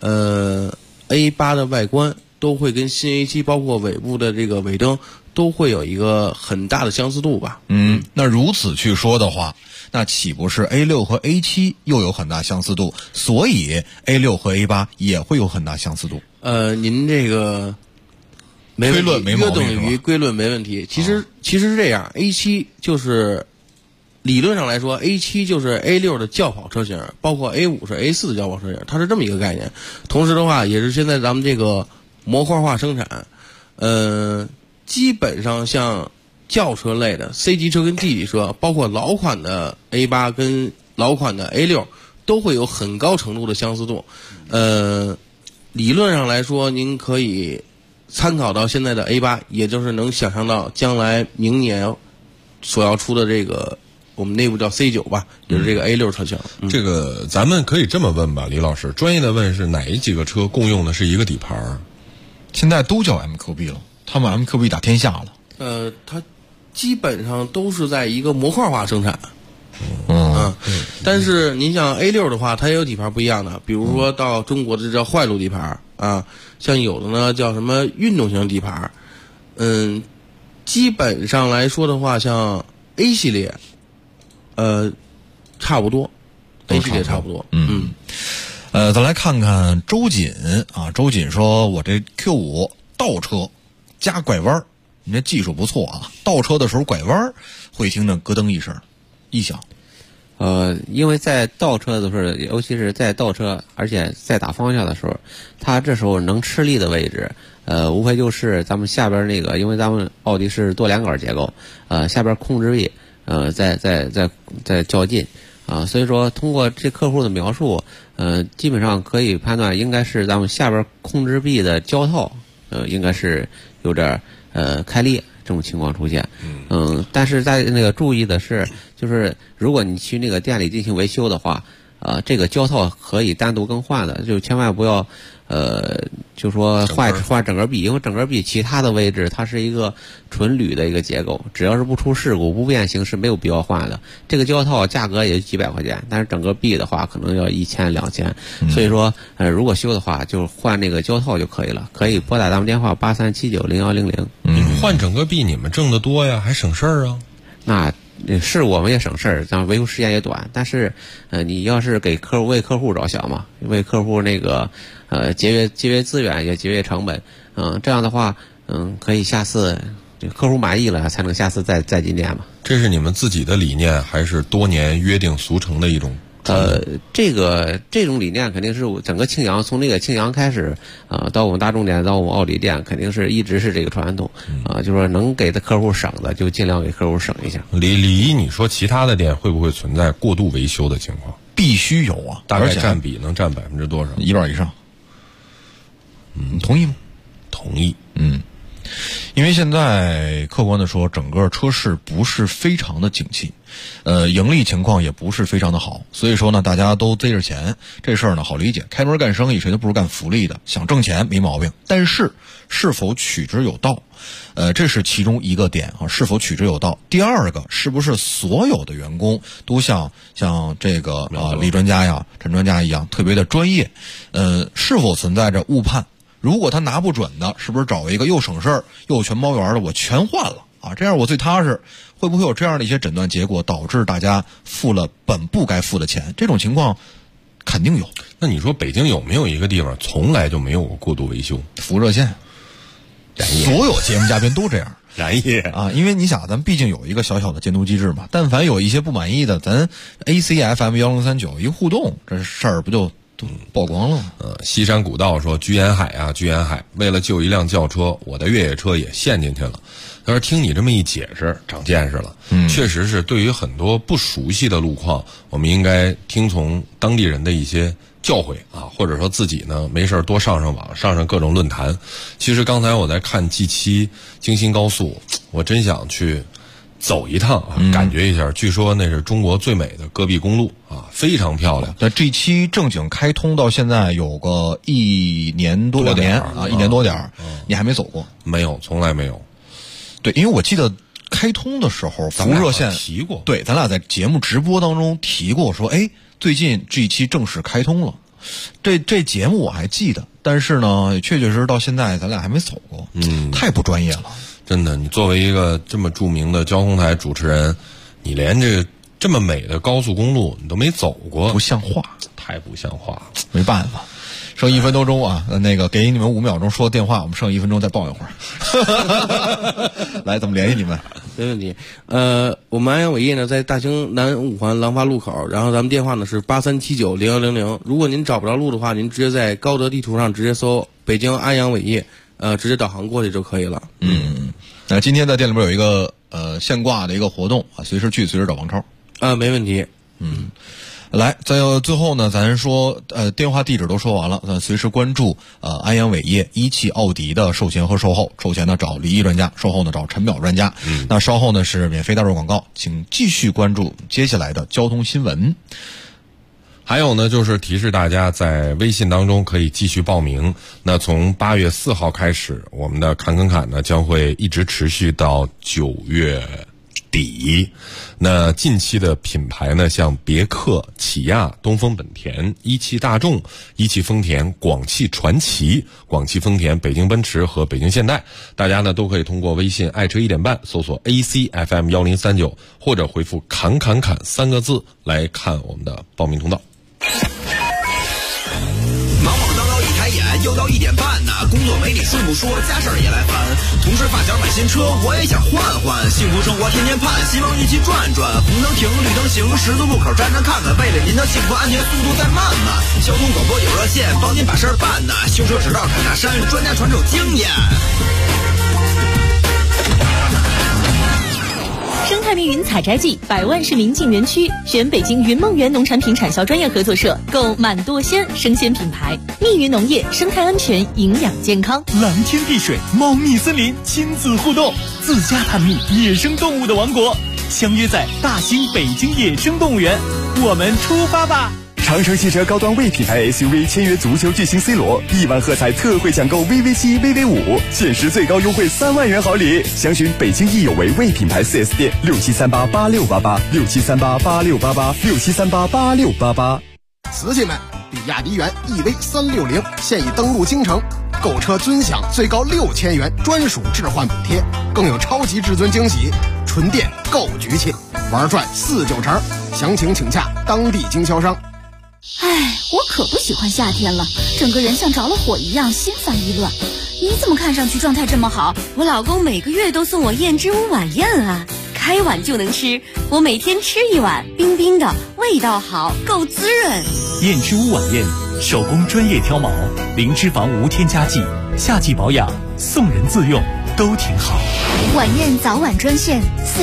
A8 的外观都会跟新 A7 包括尾部的这个尾灯都会有一个很大的相似度吧。 那如此去说的话，那岂不是 A6 和 A7 又有很大相似度，所以 A6 和 A8 也会有很大相似度？ 您这个没问题， 推论没毛病， 约等于归论没问题。其实是这样，A7 就是理论上来说 ，A7 就是 A6 的轿跑车型，包括 A5 是 A4 的轿跑车型，它是这么一个概念。同时的话，也是现在咱们这个模块化生产，基本上像轿车类的 C 级车跟 D 级车，包括老款的 A8 跟老款的 A6 都会有很高程度的相似度。理论上来说，您可以参考到现在的 A8，也就是能想象到将来明年所要出的这个我们内部叫 C9 吧，也是这个 A6 车型。 这个咱们可以这么问吧，李老师，专业的问是哪几个车共用的是一个底盘？ 现在都叫 MQB 了，他们 MQB 打天下了。 它基本上都是在一个模块化生产。但是您像 A6 的话，它也有底盘不一样的，比如说到中国的这叫坏路底盘啊，像有的呢叫什么运动型底盘。基本上来说的话，像 A 系列，差不多，A 系列差不多。 咱来看看周瑾啊，周瑾说我这 Q5 倒车加拐弯，你这技术不错啊，倒车的时候拐弯会听着咯噔一声异响。 因为在倒车的时候，尤其是在倒车，而且在打方向的时候，它这时候能吃力的位置，无非就是咱们下边那个，因为咱们奥迪是多连杆结构，下边控制臂，在较劲，所以说通过这客户的描述，基本上可以判断应该是咱们下边控制臂的胶套，应该是有点开裂。这种情况出现，但是在那个注意的是，就是如果你去那个店里进行维修的话，这个胶套可以单独更换的，就千万不要，就说换整个臂，因为整个臂其他的位置它是一个纯铝的一个结构，只要是不出事故不变形是没有必要换的。这个胶套价格也就几百块钱，但是整个臂的话可能要1000、2000，所以说如果修的话就换那个胶套就可以了，可以拨打咱们电话83790100。 换整个臂你们挣得多呀，还省事儿啊。 那是我们也省事儿，咱维护时间也短，但是你要是给客户为客户着想嘛，为客户那个节约资源也节约成本，这样的话可以下次客户满意了才能下次再进店嘛。 这是你们自己的理念，还是多年约定俗成的一种？ 这种理念肯定是整个庆阳，从那个庆阳开始到我们大众店，到我们奥迪店，肯定是一直是这个传统就是说能给的客户省的就尽量给客户省一下。 李一，你说其他的店会不会存在过度维修的情况？ 必须有啊， 大概占比能占%多少 ？1半以上。你同意吗？ 同意。 因为现在客观的说，整个车市不是非常的景气，盈利情况也不是非常的好，所以说呢，大家都贼着钱，这事儿呢好理解，开门干生意谁都不是干福利的，想挣钱没毛病，但是是否取之有道，这是其中一个点啊，是否取之有道。第二个，是不是所有的员工都像这个李专家呀、陈专家一样特别的专业？是否存在着误判？如果他拿不准的，是不是找一个又省事儿又有全包圆的，我全换了啊？这样我最踏实。会不会有这样的一些诊断结果，导致大家付了本不该付的钱？这种情况肯定有。 那你说北京有没有一个地方从来就没有过过度维修？ 服务热线。 所有节目嘉宾都这样。 燃液啊，因为你想，咱们毕竟有一个小小的监督机制嘛，但凡有一些不满意的，咱 ACFM1039 一个互动，这事儿不就都曝光了吗？ 西山古道说居沿海啊，居沿海，为了救一辆轿车，我的越野车也陷进去了。他说听你这么一解释，长见识了。确实是对于很多不熟悉的路况，我们应该听从当地人的一些教诲啊，或者说自己呢没事多上网，上各种论坛。其实刚才我在看 G7 京新高速，我真想去走一趟啊，感觉一下。据说那是中国最美的戈壁公路啊，非常漂亮。 那 G7 正经开通到现在有个1年多2年啊，1年多点儿，你还没走过？ 没有，从来没有。 对，因为我记得开通的时候，服务热线提过， 对，咱俩在节目直播当中提过，说，哎，最近 G7 正式开通了。这节目我还记得，但是呢，确实到现在咱俩还没走过，太不专业了。 真的，你作为一个这么著名的交通台主持人，你连这么美的高速公路你都没走过， 不像话， 太不像话了。 没办法。剩1分多钟啊，那个给你们5秒钟说电话，我们剩1分钟再报一会儿。来，怎么联系你们？ 没问题。我们安阳伟业呢在大兴南5环廊坊路口，然后咱们电话呢是83790100。如果您找不着路的话，您直接在高德地图上直接搜北京安阳伟业，直接导航过去就可以了。 那今天在店里边有一个现挂的一个活动啊，随时去，随时找王超。 没问题。 来，最后呢，咱说电话地址都说完了，随时关注安阳伟业一汽奥迪的售前和售后。售前呢找李毅专家，售后呢找陈淼专家。那稍后呢是免费带入广告，请继续关注接下来的交通新闻。 还有呢，就是提示大家在微信当中可以继续报名。那从8月4号开始，我们的侃呢将会一直持续到9月底。那近期的品牌呢，像别克、起亚、东风本田、一汽大众、一汽丰田、广汽传祺、广汽丰田、北京奔驰和北京现代，大家呢都可以通过微信爱车1点半搜索 ACFM1039，或者回复侃3个字来看我们的报名通道。 忙忙叨叨一抬眼，又到1点半呢，工作没你说不说，家事儿也来烦。同事发小买新车，我也想换换，幸福生活天天盼，希望一起转转。红灯停，绿灯行，十字路口站站看看，为了您的幸福安全，速度再慢慢。交通广播有热线，帮您把事儿办呢。修车直道侃大山，专家传授经验。 生态密云采摘季，100万市民进园区，选北京云梦园农产品产销专业合作社，购满舵鲜生鲜品牌。密云农业，生态安全，营养健康。 蓝天碧水，茂密森林，亲子互动，自驾探秘野生动物的王国，相约在大兴北京野生动物园，我们出发吧！ 长城汽车高端 V 品牌 SUV 签约足球巨星 C 罗，1万喝彩特惠抢购 VV7、VV5，限时最高优惠3万元好礼。详询北京易有为 V 品牌 4S 店，67388688，67388688，67388688。 瓷器们，比亚迪元 EV360现已登陆京城，购车尊享最高6000元专属置换补贴，更有超级至尊惊喜，纯电购局气，玩转4-9成。详情请洽当地经销商。 哎，我可不喜欢夏天了，整个人像着了火一样，心烦意乱。你怎么看上去状态这么好？我老公每个月都送我燕之屋晚宴啊，开碗就能吃，我每天吃1碗，冰冰的，味道好，够滋润。 燕之屋晚宴，手工专业挑毛，零脂肪无添加剂，夏季保养，送人自用都挺好。 晚宴早晚专线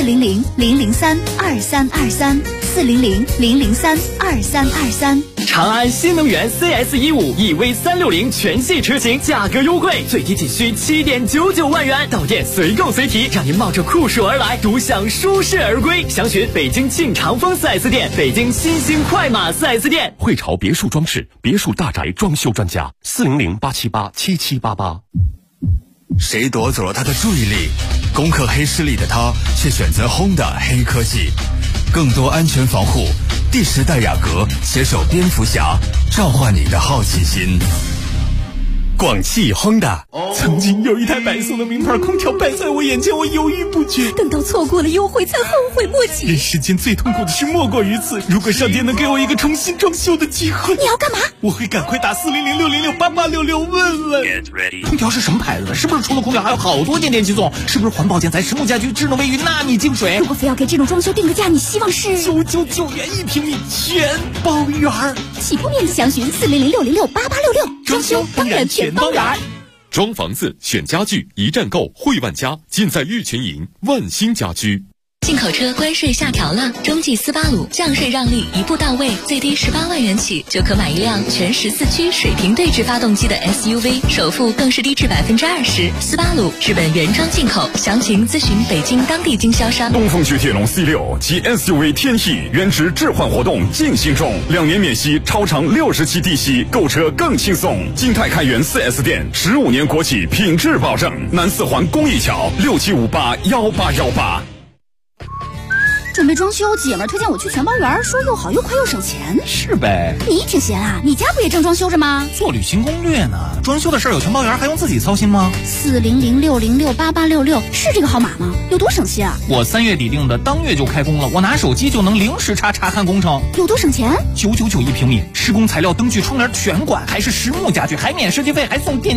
400-003-2323，400-003-2323。 长安新能源 CS15 EV360全系车型价格优惠，最低仅需7.99万元，到店随购随提，让您冒着酷暑而来，独享舒适而归。详询北京庆长丰 4S 店、北京新兴快马 4S 店。 汇潮别墅装饰，别墅大宅装修专家，400-878-7788。 谁夺走了他的注意力？攻克黑势力的他，却选择Honda黑科技。更多安全防护，第10代雅阁携手蝙蝠侠，召唤你的好奇心。 广汽Honda。曾经有一台白色的名牌空调摆在我眼前，我犹豫不决， 等到错过了优惠才后悔莫及。 人世间最痛苦的事莫过于此。如果上天能给我一个重新装修的机会， 你要干嘛？ 我会赶快打40060688866问问。 空调是什么牌子的？是不是除了空调还有好多件电器送？是不是环保建材、实木家居、智能卫浴、纳米净水？ 如果非要给这种装修定个价，你希望是 999元1平米，全包圆儿。 起步面积详询40060688866，装修当然全包圆儿。 装房子选家具，一站购汇万家，尽在玉泉营万兴家居。 进口车关税下调了，中继斯巴鲁降税让利一步到位，最低18万元起就可买一辆全14驱水平对置发动机的 SUV， 首付更是低至20%。斯巴鲁日本原装进口，详情咨询北京当地经销商。 东风雪铁龙 C6 及 SUV 天翼原值置换活动进行中，2年免息，超长60期低息，购车更轻松。金泰开元 4S 店，15年国企品质保证。南四环公益桥67581818。 准备装修，姐们儿推荐我去全包园，说又好又快又省钱。 是呗， 你挺闲啊，你家不也正装修着吗？ 做旅行攻略呢，装修的事儿有全包园还用自己操心吗 ？40060688866是这个号码吗？有多省心啊？ 我3月底定的，当月就开工了，我拿手机就能零时差查看工程。 有多省钱 ？999 1平米，施工材料、灯具、窗帘全管，还是实木家具，还免设计费，还送电